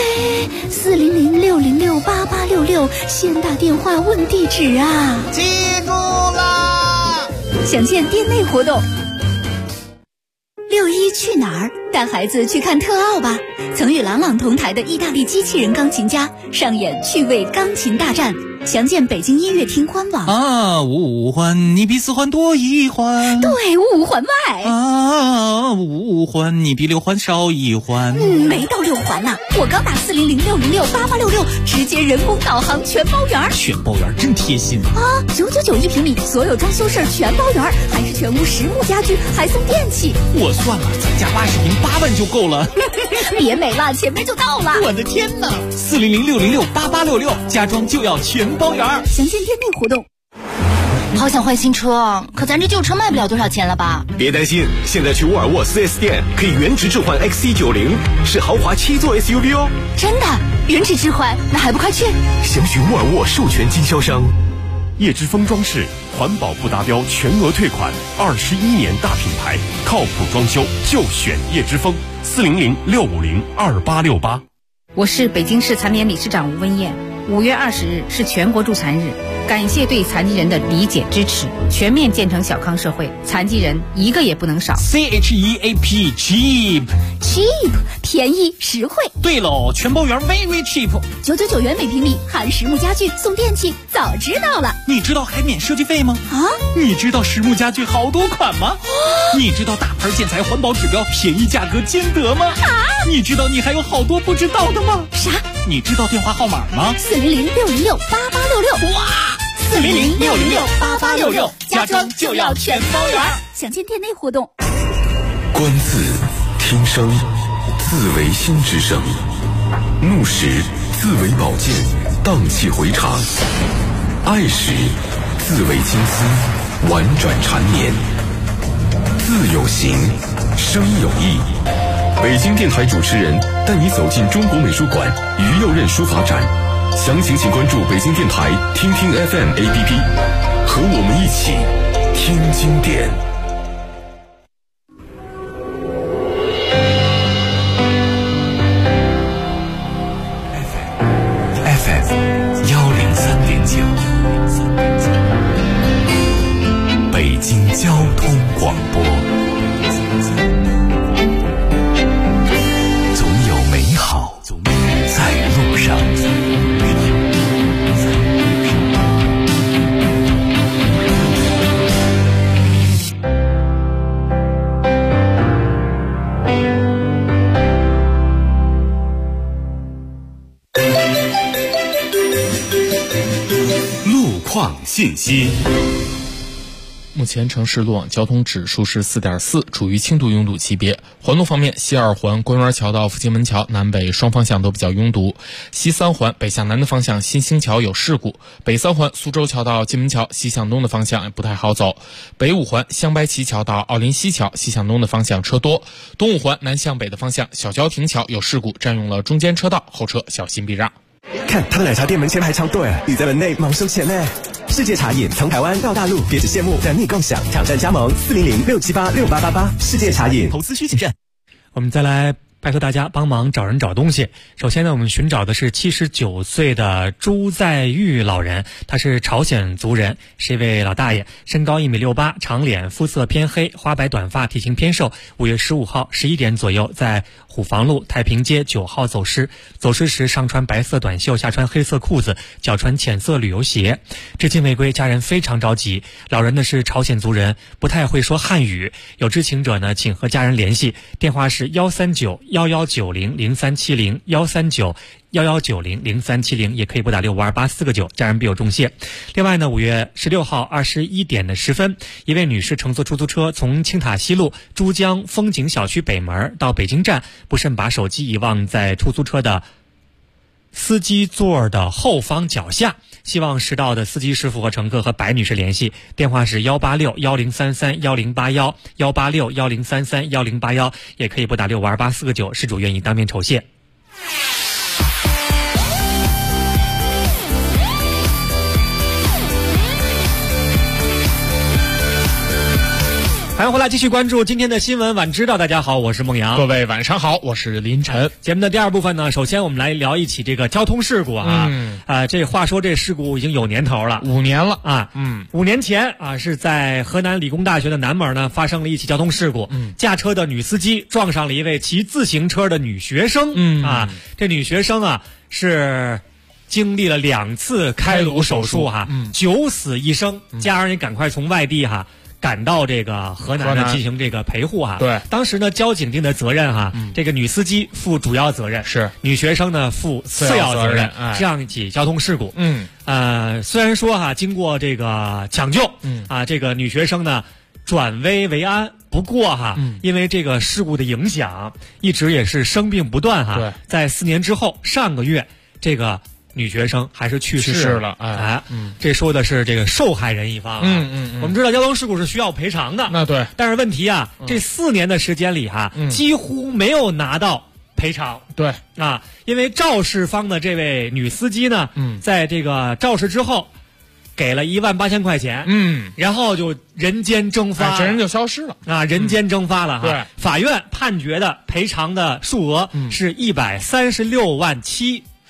，400-606-8866，先打电话问地址啊！ 记住啦！ 详见店内活动。6·1去哪儿？带孩子去看特奥吧！曾与郎朗同台的意大利机器人钢琴家上演趣味钢琴大战。详见北京音乐厅官网。 五环你比4环多1环。 对，5环外。 5环你比6环少1环。 没到6环呢。我刚打400-606-8866，直接人工导航全包园。 全包园真贴心啊！9991平米，所有装修事儿全包园，还是全屋实木家具，还送电器。 我算了，咱家80平8万就够了。 别美了，前面就到了。 我的天哪！400-606-8866，家装就要全包园。 详见店内活动。 好想换新车，可咱这旧车卖不了多少钱了吧？ 别担心，现在去沃尔沃 4S 店可以原值置换 XC90，是豪华7座 SUV 哦。 真的？原值置换？那还不快去？ 详询沃尔沃授权经销商。 叶之峰装饰，环保不达标全额退款，21年大品牌，靠谱装修就选叶之峰。400-650-2868。 我是北京市残联理事长吴文艳。5月20日是全国助残日， 感谢对残疾人的理解支持，全面建成小康社会，残疾人一个也不能少。 CHEAP cheap 便宜实惠。 对喽，全包圆 very cheap， 999元每平米，含实木家具送电器，早知道了。 你知道还免设计费吗？你知道实木家具好多款吗？你知道大牌建材环保指标，便宜价格兼得吗？你知道你还有好多不知道的吗？ 啥？ 你知道电话号码吗 ？400-606-8866。 哇，400-606-8866，家装就要全包圆。 详见店内活动。 观字听声，字为心之声；怒时字为宝剑，荡气回肠；爱时字为金丝，婉转缠绵。字有形，声有意。北京电台主持人带你走进中国美术馆于右任书法展，详情请关注北京电台听听 FM APP， 和我们一起听经典。 北京交通广播，总有美好在路上。 路况信息。 目前城市路网交通指数是4.4，处于轻度拥堵级别。环路方面，西二环官园桥到福清门桥南北双方向都比较拥堵；西三环北向南的方向新兴桥有事故；北三环苏州桥到金门桥西向东的方向不太好走；北五环香白旗桥到奥林西桥西向东的方向车多；东五环南向北的方向小郊亭桥有事故，占用了中间车道，后车小心避让。 看他的奶茶店门前排长队，你在门内忙收钱呢。世界茶饮从台湾到大陆，别只羡慕，等你共享。挑战加盟400-678-6888，世界茶饮。 投资需谨慎。我们再来拜托大家帮忙找人找东西。首先呢，我们寻找的是79岁的朱在玉老人，他是朝鲜族人，是一位老大爷，身高1.68米，长脸，肤色偏黑，花白短发，体型偏瘦。5月15号11点左右，在虎坊路太平街9号走失。走失时上穿白色短袖，下穿黑色裤子，脚穿浅色旅游鞋。至今未归，家人非常着急。老人呢是朝鲜族人，不太会说汉语，有知情者呢请和家人联系，电话是139-1190-0370 139-1190-0370，也可以拨打6528-4个9，家人必有重谢。另外呢，5月16号21点的10分，一位女士乘坐出租车从青塔西路珠江风景小区北门到北京站，不慎把手机遗忘在出租车的司机座的后方脚下，希望识到的司机师傅和乘客和白女士联系，电话是186-1033-1081 186-1033-1081，也可以拨打6528-4个9，事主愿意当面酬谢。欢迎回来，继续关注今天的新闻晚知道。大家好，我是孟阳。 各位晚上好，我是林晨。 节目的第二部分呢，首先我们来聊一起这个交通事故啊。这话说这事故已经有年头了 ，5年了啊。5年前啊，是在河南理工大学的南门呢发生了一起交通事故。驾车的女司机撞上了一位骑自行车的女学生。这女学生啊是经历了2次开颅手术哈，9死1生，家人也赶快从外地赶到这个河南呢进行这个陪护哈。 对， 当时呢交警定的责任哈，这个女司机负主要责任，是女学生呢负次要责任。这样一起交通事故，虽然说经过这个抢救，这个女学生呢转危为安，不过因为这个事故的影响，一直也是生病不断对， 在4年之后，上个月这个女学生还是去世了。这说的是这个受害人一方。我们知道交通事故是需要赔偿的， 那对， 但是问题这4年的时间里几乎没有拿到赔偿。 对因为肇事方的这位女司机呢，在这个肇事之后给了18000块钱，然后就人间蒸发， 这人就消失了人间蒸发了对， 法院判决的赔偿的数额是136.7万，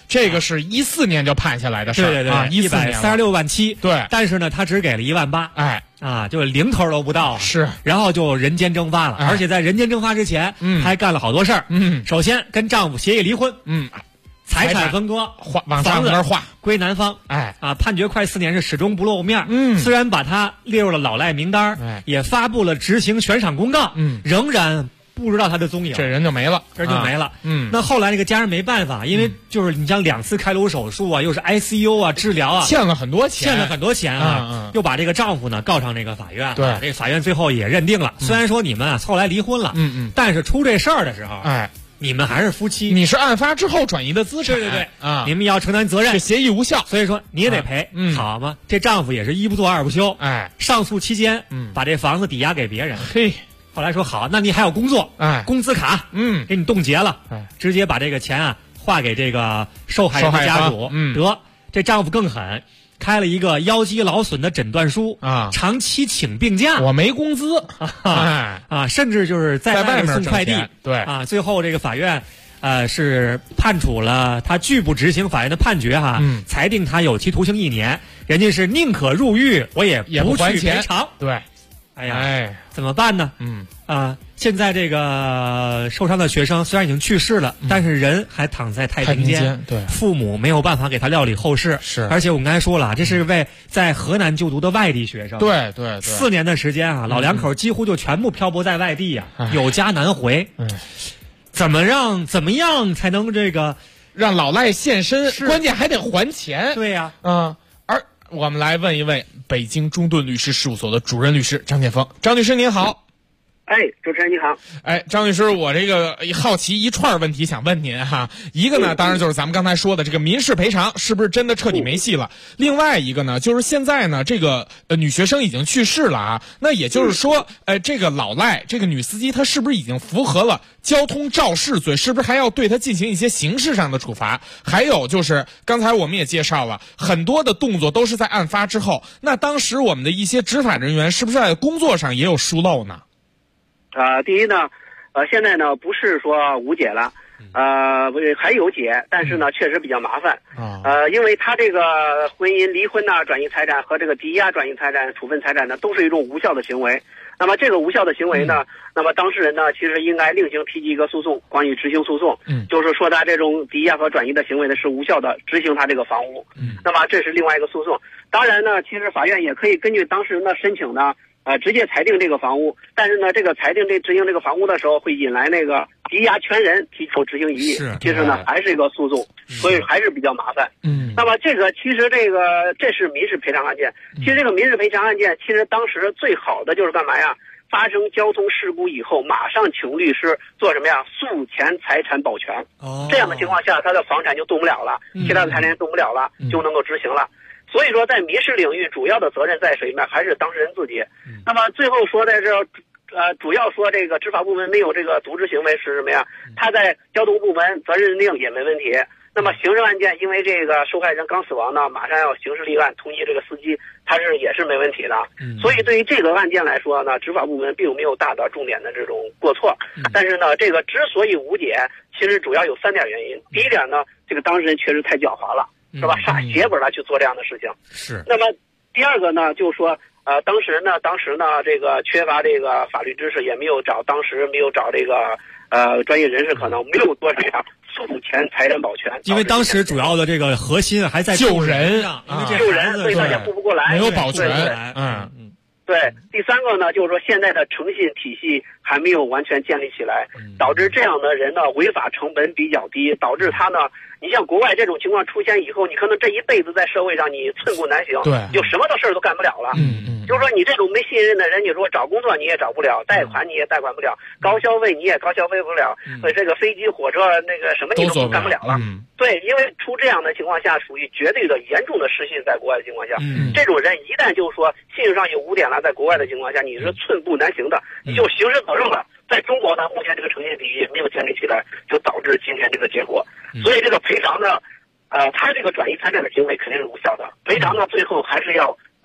这个是14年就判下来的事儿， 对对对，136万7， 对， 但是呢，他只给了1万8， 哎。 就零头都不到， 是， 然后就人间蒸发了，而且在人间蒸发之前，还干了好多事儿，首先跟丈夫协议离婚，财产分割， 往丈夫那儿划， 归男方，判决快4年是始终不露面，虽然把他列入了老赖名单，也发布了执行悬赏公告，仍然不知道他的踪影， 这人就没了， 那后来这个家人没办法，因为就是你像2次开颅手术啊，又是 ICU 啊，治疗啊， 欠了很多钱啊，又把这个丈夫呢告上这个法院， 对， 这个法院最后也认定了，虽然说你们后来离婚了，但是出这事儿的时候，你们还是夫妻， 你是案发之后转移的资产， 对你们要承担责任， 是协议无效， 所以说你也得赔，好吗？这丈夫也是一不做二不休，上诉期间，把这房子抵押给别人， 嘿。 后来说好，那你还有工作，工资卡，给你冻结了，直接把这个钱划给这个受害人的家属，得，这丈夫更狠，开了一个腰肌劳损的诊断书，长期请病假， 我没工资， 甚至就是在外面送快递， 对， 最后这个法院。是判处了他拒不执行法院的判决裁定他有期徒刑1年，人家是宁可入狱，我也不去赔偿， 对。 怎么办呢？现在这个受伤的学生虽然已经去世了，但是人还躺在太平间， 对， 父母没有办法给他料理后事， 是。 而且我们刚才说了，这是位在河南就读的外地学生， 对 ，4年的时间老两口几乎就全部漂泊在外地有家难回，怎么样才能这个让老赖现身？关键还得还钱， 对呀， 而我们来问一位北京中盾律师事务所的主任律师张建峰，张律师您好。 主持人你好。 张律师，我这个好奇一串问题想问您哈。一个呢，当然就是咱们刚才说的这个民事赔偿是不是真的彻底没戏了？另外一个呢，就是现在呢，这个女学生已经去世了那也就是说，这个老赖这个女司机她是不是已经符合了交通肇事罪？是不是还要对她进行一些刑事上的处罚？还有就是刚才我们也介绍了很多的动作都是在案发之后，那当时我们的一些执法人员是不是在工作上也有疏漏呢？ 第一呢，现在呢不是说无解了，还有解，但是呢确实比较麻烦，因为他这个婚姻离婚转移财产和这个抵押转移财产、处分财产呢，都是一种无效的行为。那么这个无效的行为呢，那么当事人呢，其实应该另行提起一个诉讼，关于执行诉讼，就是说他这种抵押和转移的行为呢是无效的，执行他这个房屋，那么这是另外一个诉讼。当然呢，其实法院也可以根据当事人的申请呢。直接裁定这个房屋，但是呢，这个裁定执行这个房屋的时候，会引来那个抵押权人提出执行异议，其实呢还是一个诉讼，所以还是比较麻烦。那么这个其实这是民事赔偿案件，其实这个民事赔偿案件，其实当时最好的就是干嘛呀？发生交通事故以后，马上请律师做什么呀？诉前财产保全。这样的情况下，他的房产就动不了了，其他的财产动不了了，就能够执行了。所以说，在民事领域，主要的责任在谁呢？还是当事人自己。那么最后说在这，主要说这个执法部门没有这个渎职行为是什么呀？他在交通部门责任认定也没问题。那么刑事案件，因为这个受害人刚死亡呢，马上要刑事立案通缉这个司机，他也是没问题的。所以对于这个案件来说呢，执法部门并没有大的重点的这种过错。但是呢，这个之所以无解，其实主要有3点原因。第一点呢，这个当事人确实太狡猾了。是吧？杀血本去做这样的事情。 是。 那么第二个呢，就是说，当时呢，这个缺乏这个法律知识，也没有找这个专业人士，可能没有做这样诉前财产保全。 因为当时主要的这个核心还在救人上， 救人，所以他也顾不过来， 没有保全。 对，第三个呢，就是说现在的诚信体系还没有完全建立起来，导致这样的人呢违法成本比较低，导致他呢，你像国外这种情况出现以后，你可能这一辈子在社会上你寸步难行， 对， 就什么的事儿都干不了了。就是说你这种没信任的人，你说找工作你也找不了，贷款你也贷款不了，高消费你也高消费不了，所以这个飞机火车那个什么你都干不了了。对，因为出这样的情况下，属于绝对的严重的失信，在国外的情况下，这种人一旦就是说信用上有污点了，在国外的情况下，你是寸步难行的，你就刑事责任了。在中国呢，目前这个诚信体系没有建立起来，就导致今天这个结果。所以这个赔偿呢，他这个转移财产的行为肯定是无效的，赔偿呢最后还是要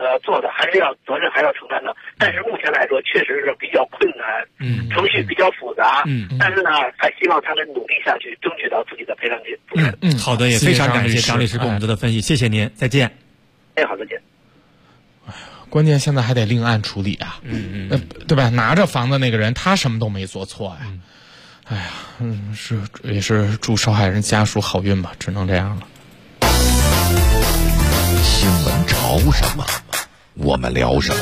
做的，责任还是要承担的。但是目前来说，确实是比较困难，程序比较复杂，但是呢，还希望他们努力下去，争取到自己的赔偿金。 好的，也非常感谢张律师给我们做的分析，谢谢您，再见。 好，再见。 关键现在还得另案处理啊，对吧？拿着房子那个人他什么都没做错呀，哎呀，也是祝受害人家属好运吧，只能这样了。 新闻潮什么，我们聊什么。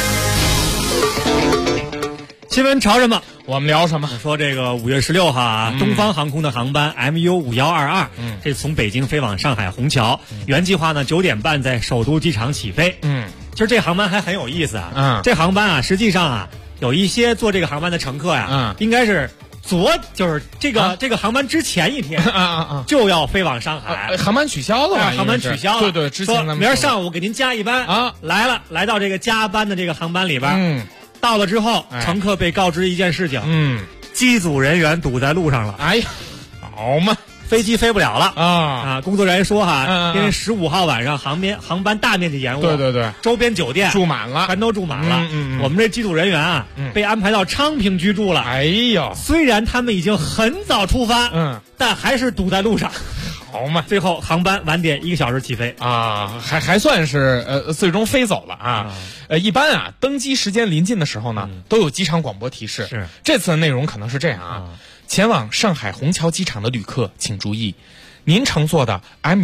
新闻潮什么， 我们聊什么？ 说这个5月16号啊，东方航空的航班 MU5122，这从北京飞往上海虹桥，原计划呢9点半在首都机场起飞。其实这航班还很有意思啊。这航班啊，实际上啊，有一些坐这个航班的乘客呀，应该是就是这个航班之前一天就要飞往上海， 航班取消了吧？ 航班取消了。 对，之前说明儿上午给您加一班啊，来到这个加班的这个航班里边，到了之后，乘客被告知一件事情，机组人员堵在路上了。 哎呀，好嘛， 飞机飞不了了啊！工作人员说因为15号晚上航班大面积延误， 对， 周边酒店住满了， 全都住满了。我们这机组人员啊，被安排到昌平居住了。 哎呦， 虽然他们已经很早出发，但还是堵在路上。 好嘛， 最后航班晚点1个小时起飞啊，还算是最终飞走了啊。一般啊，登机时间临近的时候呢，都有机场广播提示。 是这次的内容可能是这样啊。前往上海虹桥机场的旅客请注意，您乘坐的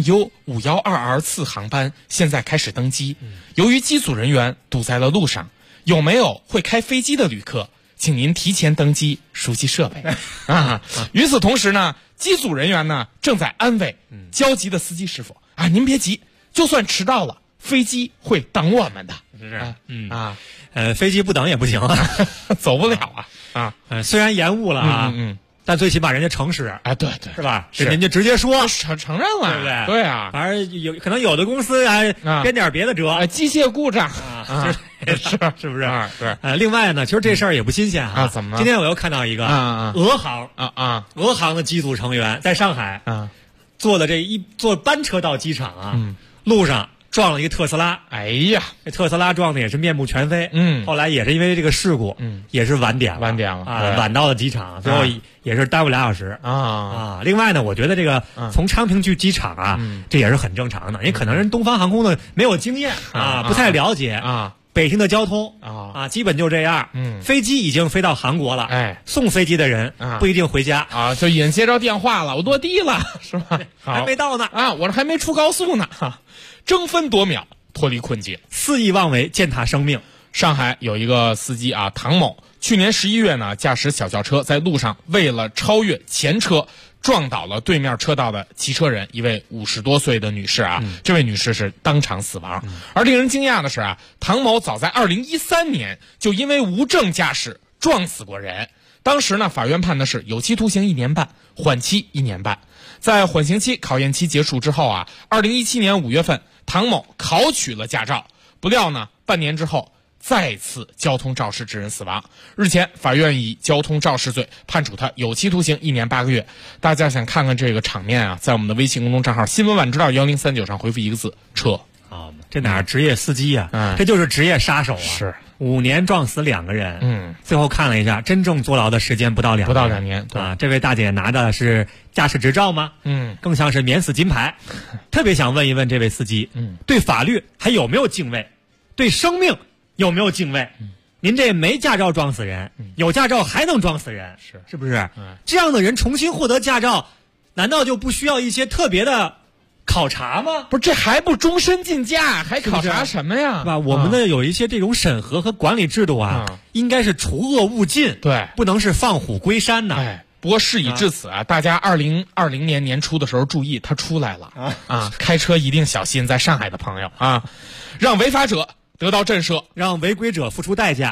MU5122次航班现在开始登机。由于机组人员堵在了路上，有没有会开飞机的旅客，请您提前登机，熟悉设备啊。与此同时呢，机组人员呢正在安慰焦急的司机师傅啊，您别急，就算迟到了，飞机会等我们的。 飞机不等也不行啊， 走不了啊。 虽然延误了啊，但最起码人家诚实， 对， 是吧？人家直接说承认了， 对不对？ 对啊， 反正可能有的公司还编点别的辙， 机械故障是不是？ 对。 另外呢，其实这事儿也不新鲜怎么了？ 今天我又看到一个俄航的机组成员在上海坐班车到机场路上撞了一个特斯拉。 哎呀， 这特斯拉撞的也是面目全非。后来也是因为这个事故，也是晚点了啊，晚到了机场，最后也是耽误2小时啊。另外呢，我觉得这个从昌平去机场啊，这也是很正常的，因为可能人东方航空的没有经验不太了解北京的交通基本就这样。飞机已经飞到韩国了，送飞机的人不一定回家就已经接着电话了，我落地了，是吧？ 还没到呢我这还没出高速呢争分夺秒脱离困境， 肆意妄为践踏生命。 上海有一个司机唐某，去年11月呢，驾驶小轿车在路上为了超越前车，撞倒了对面车道的骑车人，一位50多岁的女士这位女士是当场死亡。而令人惊讶的是唐某早在2013年就因为无证驾驶撞死过人，当时呢，法院判的是有期徒刑1年半，缓期1年半。在缓刑期考验期结束之后2017年5月份，唐某考取了驾照，不料呢，半年之后再次交通肇事致人死亡。日前，法院以交通肇事罪判处他有期徒刑1年8个月。大家想看看这个场面在我们的微信公众账号新闻晚知道1039上回复1个字撤。 这哪是职业司机这就是职业杀手是 5年撞死2个人。最后看了一下，真正坐牢的时间不到2年这位大姐拿的是驾驶执照吗？更像是免死金牌。特别想问一问这位司机，对法律还有没有敬畏？对生命有没有敬畏？您这没驾照撞死人，有驾照还能撞死人，是不是？这样的人重新获得驾照，难道就不需要一些特别的考察吗？ 不是，这还不终身禁驾，还考察什么呀？ 是吧？我们的有一些这种审核和管理制度应该是除恶务尽， 对， 不能是放虎归山的。 不过事已至此大家2020年年初的时候注意，他出来了开车一定小心，在上海的朋友让违法者得到震慑， 让违规者付出代价。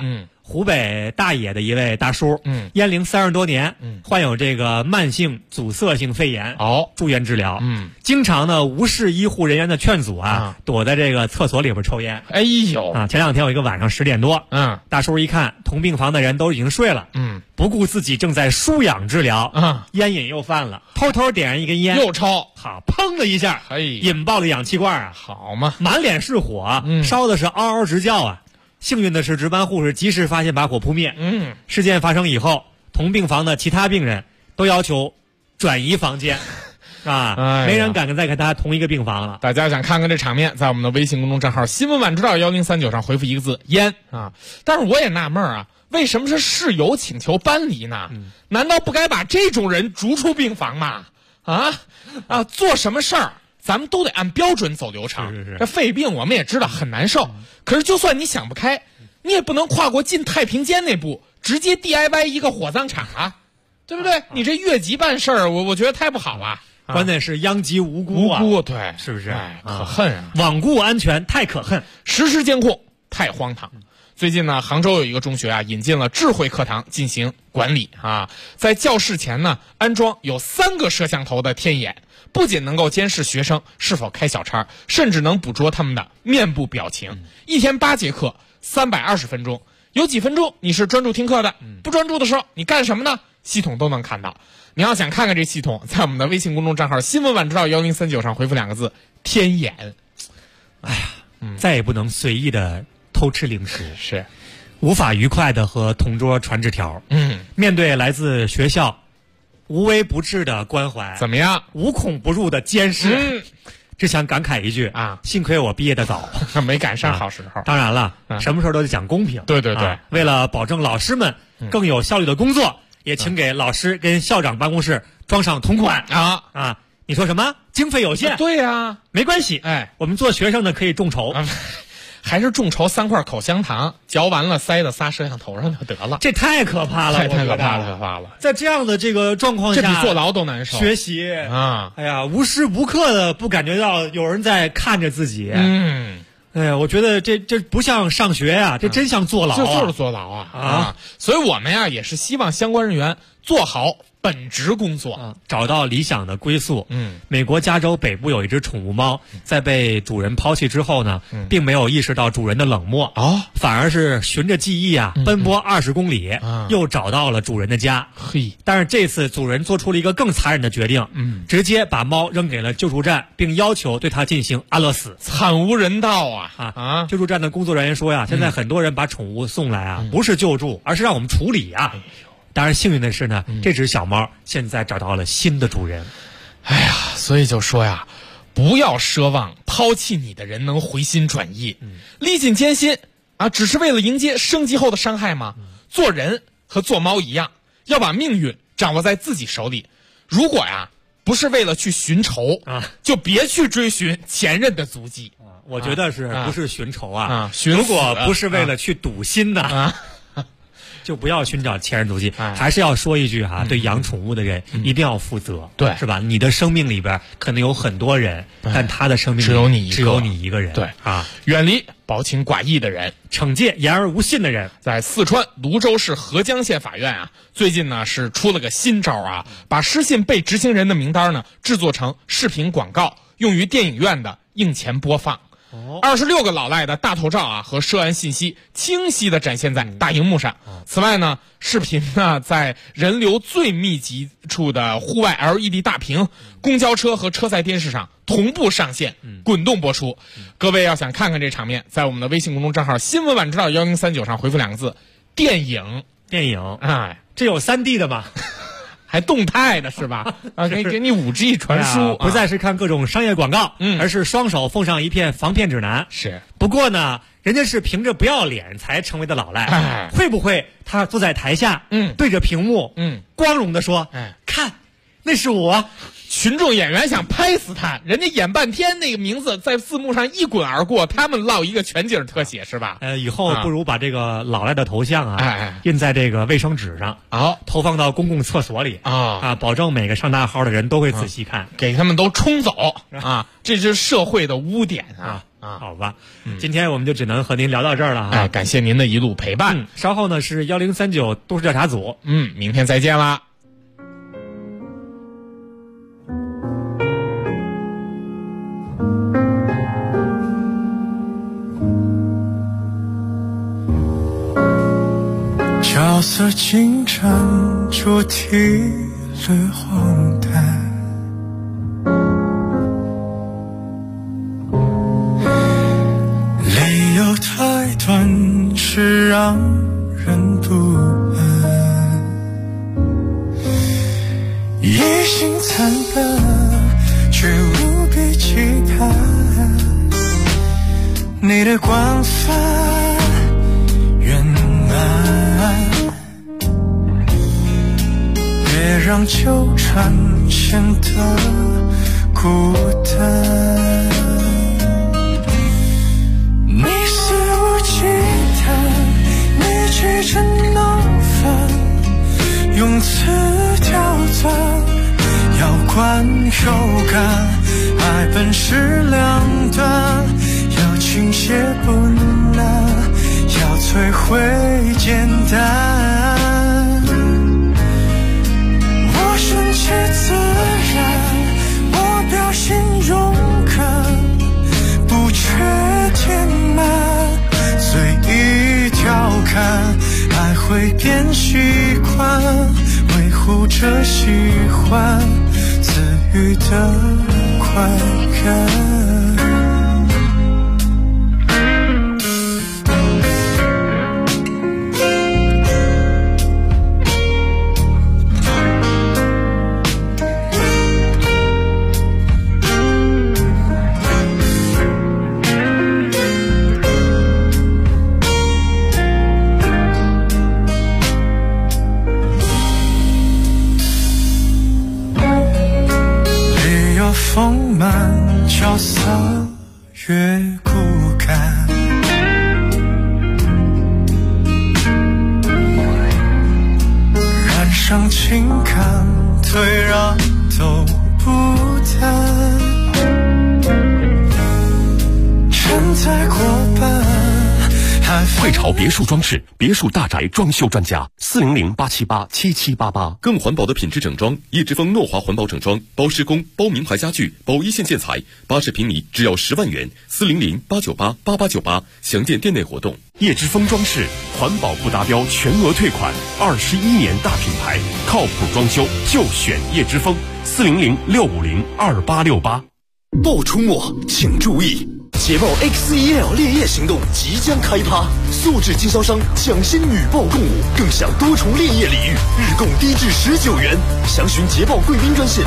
湖北大冶的一位大叔，烟龄30多年，患有这个慢性阻塞性肺炎，住院治疗，经常呢无视医护人员的劝阻躲在这个厕所里边抽烟。 哎呦前2天有一个晚上10点多，大叔一看同病房的人都已经睡了，不顾自己正在输氧治疗，烟瘾又犯了，偷偷点上一根烟， 又抽， 好，砰的一下，引爆了氧气罐好嘛， 满脸是火，烧的是嗷嗷直叫幸运的是，值班护士及时发现，把火扑灭。事件发生以后，同病房的其他病人都要求转移房间，没人敢再跟他同一个病房了。 大家想看看这场面，在我们的微信公众账号“新闻晚知道1039”上回复一个字“烟”但是我也纳闷为什么是室友请求搬离呢？难道不该把这种人逐出病房吗？做什么事儿？咱们都得按标准走流程。这肺病我们也知道很难受，可是就算你想不开，你也不能跨过进太平间那步，直接 DIY 一个火葬场对不对？你这越级办事儿，我觉得太不好了。 关键是殃及无辜对， 是不是？ 可恨罔顾安全太可恨， 实施监控太荒唐。最近呢，杭州有一个中学引进了智慧课堂进行管理在教室前呢安装有3个摄像头的天眼，不仅能够监视学生是否开小差，甚至能捕捉他们的面部表情。一天8节课，320分钟，有几分钟你是专注听课的，不专注的时候你干什么呢？系统都能看到。你要想看看这系统，在我们的微信公众账号“新闻晚知道1039”上回复2个字“天眼”。 再也不能随意的偷吃零食， 是无法愉快的和同桌传纸条。面对来自学校无微不至的关怀， 怎么样？ 无孔不入的监视，只想感慨一句幸亏我毕业的早， 没赶上好时候。 当然了，什么事都得讲公平。 对， 为了保证老师们更有效率的工作，也请给老师跟校长办公室装上同款你说什么？经费有限？ 对呀， 没关系。我们做学生的可以众筹。 还是众筹3块口香糖，嚼完了塞到仨摄像头上就得了。 这太可怕了， 太可怕了！ 在这样的这个状况下， 这比坐牢都难受。 学习哎呀，无时无刻的不感觉到有人在看着自己。哎呀，我觉得这不像上学呀，这真像坐牢这就是坐牢所以我们呀也是希望相关人员做好本职工作找到理想的归宿。美国加州北部有一只宠物猫，在被主人抛弃之后呢，并没有意识到主人的冷漠反而是循着记忆奔波20公里，又找到了主人的家。但是这次主人做出了一个更残忍的决定，直接把猫扔给了救助站，并要求对它进行安乐死， 惨无人道救助站的工作人员说现在很多人把宠物送来不是救助，而是让我们处理当然幸运的是呢，这只小猫现在找到了新的主人。 哎呀，所以就说不要奢望抛弃你的人能回心转意，历尽艰辛只是为了迎接升级后的伤害吗？做人和做猫一样，要把命运掌握在自己手里。如果不是为了去寻仇就别去追寻前任的足迹。 我觉得是不是寻仇如果不是为了去赌心的就不要寻找前人足迹，还是要说一句对养宠物的人一定要负责， 对， 是吧？你的生命里边可能有很多人，但他的生命里只有你一个人， 对远离薄情寡义的人， 惩戒言而无信的人。 在四川泸州市合江县法院最近呢是出了个新招把失信被执行人的名单呢制作成视频广告，用于电影院的映前播放。26个老赖的大头照和涉案信息清晰地展现在大荧幕上。此外呢，视频呢在人流最密集处的户外 LED 大屏、公交车和车载电视上同步上线，滚动播出。各位要想看看这场面，在我们的微信公众账号新闻晚知道1039上回复2个字电影。这有3D 的吗？ 还动态的是吧？给你5G 传输， 不再是看各种商业广告，而是双手奉上一片防骗指南。 是， 不过呢，人家是凭着不要脸才成为的老赖，会不会他坐在台下，对着屏幕，光荣的说，看，那是我。 群众演员想拍死他，人家演半天，那个名字在字幕上一滚而过，他们落一个全景特写是吧？ 以后不如把这个老赖的头像印在这个卫生纸上，投放到公共厕所里保证每个上大号的人都会仔细看， 给他们都冲走这就是社会的污点啊。好吧，今天我们就只能和您聊到这儿了哎，感谢您的一路陪伴。 稍后呢是1039都市调查组， 明天再见啦。 角色进展主题略荒诞，理由太短是让人不安，野心惨笨却无比期盼，你的广泛圆满，别让纠缠显得孤单。你肆无忌惮，你举着闹翻，用词刁钻，要观有感，爱本是两端，要倾泻不难，要摧毁简单。我顺其自然，我表现勇敢，不缺填满，随意调侃，爱会变习惯，维护着喜欢，自愈的快感。丰满角色越骨感，染上情感，退让都不难，承载过半。 汇潮别墅装饰，别墅大宅装修专家，400-878-7788。更环保的品质整装，叶之峰诺华环保整装，包施工、包名牌家具、包一线建材，80平米只要10万元，400-898-8898。详见店内活动。叶之峰装饰，环保不达标全额退款，21年大品牌，靠谱装修就选叶之峰，400-650-2868。 爆出没，请注意！捷豹 X1L 烈焰行动即将开趴，素质经销商抢先女豹共舞，更享多重烈焰礼遇，日供低至19元。详询捷豹贵宾专线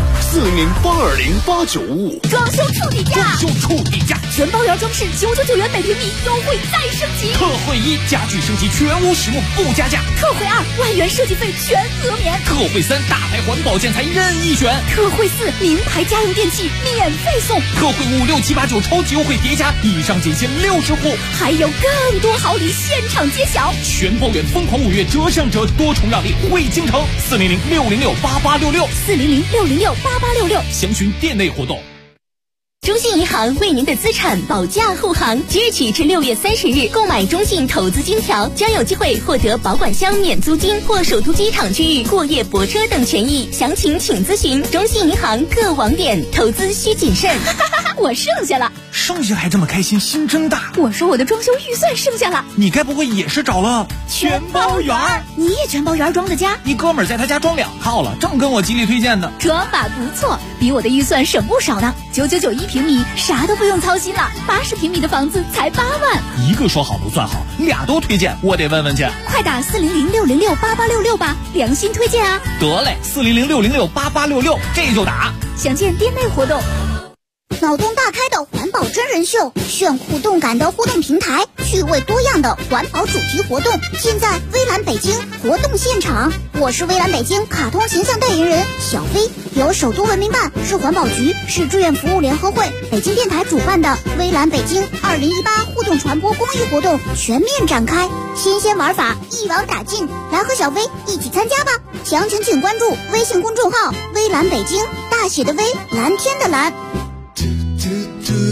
400-820-8955。 装修处底价， 装修处底价， 全包圆装饰999元每平米，优惠再升级。 特惠1，家具升级全屋实木不加价。 特惠2，万元设计费全额免。 特惠3，大牌环保建材任意选。 特惠4，名牌家用电器免费送。 特惠5、6、7、8、9超级优惠叠加，以上仅限60户， 还有更多好礼现场揭晓。 全包圆疯狂5月折上折，多重让利惠京城，400-606-8866，400-606-8866，详询店内活动。 中信银行为您的资产保驾护航，即日起至6月30日，购买中信投资金条将有机会获得保管箱免租金或首都机场区域过夜泊车等权益。详情请咨询中信银行各网点。投资需谨慎。我剩下了， 剩下还这么开心，心真大。 我说我的装修预算剩下了， 你该不会也是找了全包圆？ 你也全包圆装的家？ 一哥们儿在他家装2套了，正跟我极力推荐呢。 装法不错，比我的预算省不少呢。999平米，啥都不用操心了。80平米的房子才8万。 一个说好不算好，俩都推荐，我得问问去。 快打400-606-8866吧，良心推荐啊！ 得嘞，400-606-8866，这就打。 详见店内活动。 脑洞大开的环保真人秀，炫酷动感的互动平台，趣味多样的环保主题活动，现在微蓝北京活动现场。我是微蓝北京卡通形象代言人小飞，由首都文明办、市环保局、市志愿服务联合会、北京电台主办的微蓝北京2018互动传播公益活动全面展开，新鲜玩法一网打尽，来和小飞一起参加吧！详情请关注微信公众号微蓝北京，大写的微，蓝天的蓝。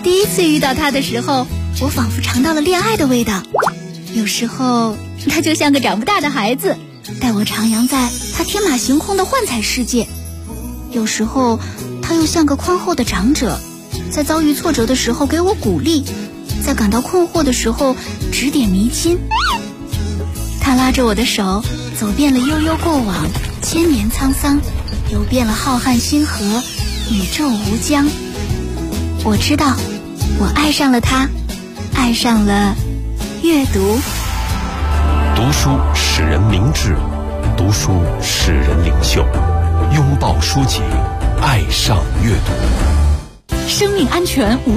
第一次遇到他的时候，我仿佛尝到了恋爱的味道。有时候他就像个长不大的孩子，带我徜徉在他天马行空的幻彩世界。有时候他又像个宽厚的长者，在遭遇挫折的时候给我鼓励，在感到困惑的时候指点迷津。他拉着我的手，走遍了悠悠过往，千年沧桑，游遍了浩瀚星河，宇宙无疆。我知道，我爱上了他，爱上了阅读。 读书使人明智，读书使人领袖。拥抱书籍，爱上阅读。 生命安全无